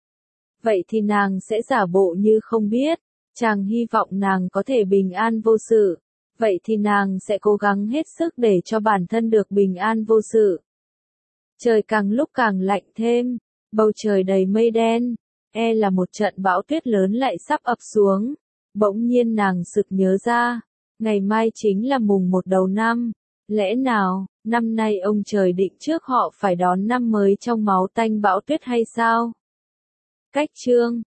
Vậy thì nàng sẽ giả bộ như không biết. Chàng hy vọng nàng có thể bình an vô sự. Vậy thì nàng sẽ cố gắng hết sức để cho bản thân được bình an vô sự. Trời càng lúc càng lạnh thêm, bầu trời đầy mây đen, e là một trận bão tuyết lớn lại sắp ập xuống. Bỗng nhiên nàng sực nhớ ra, ngày mai chính là mùng một đầu năm. Lẽ nào, năm nay ông trời định trước họ phải đón năm mới trong máu tanh bão tuyết hay sao? Cách chương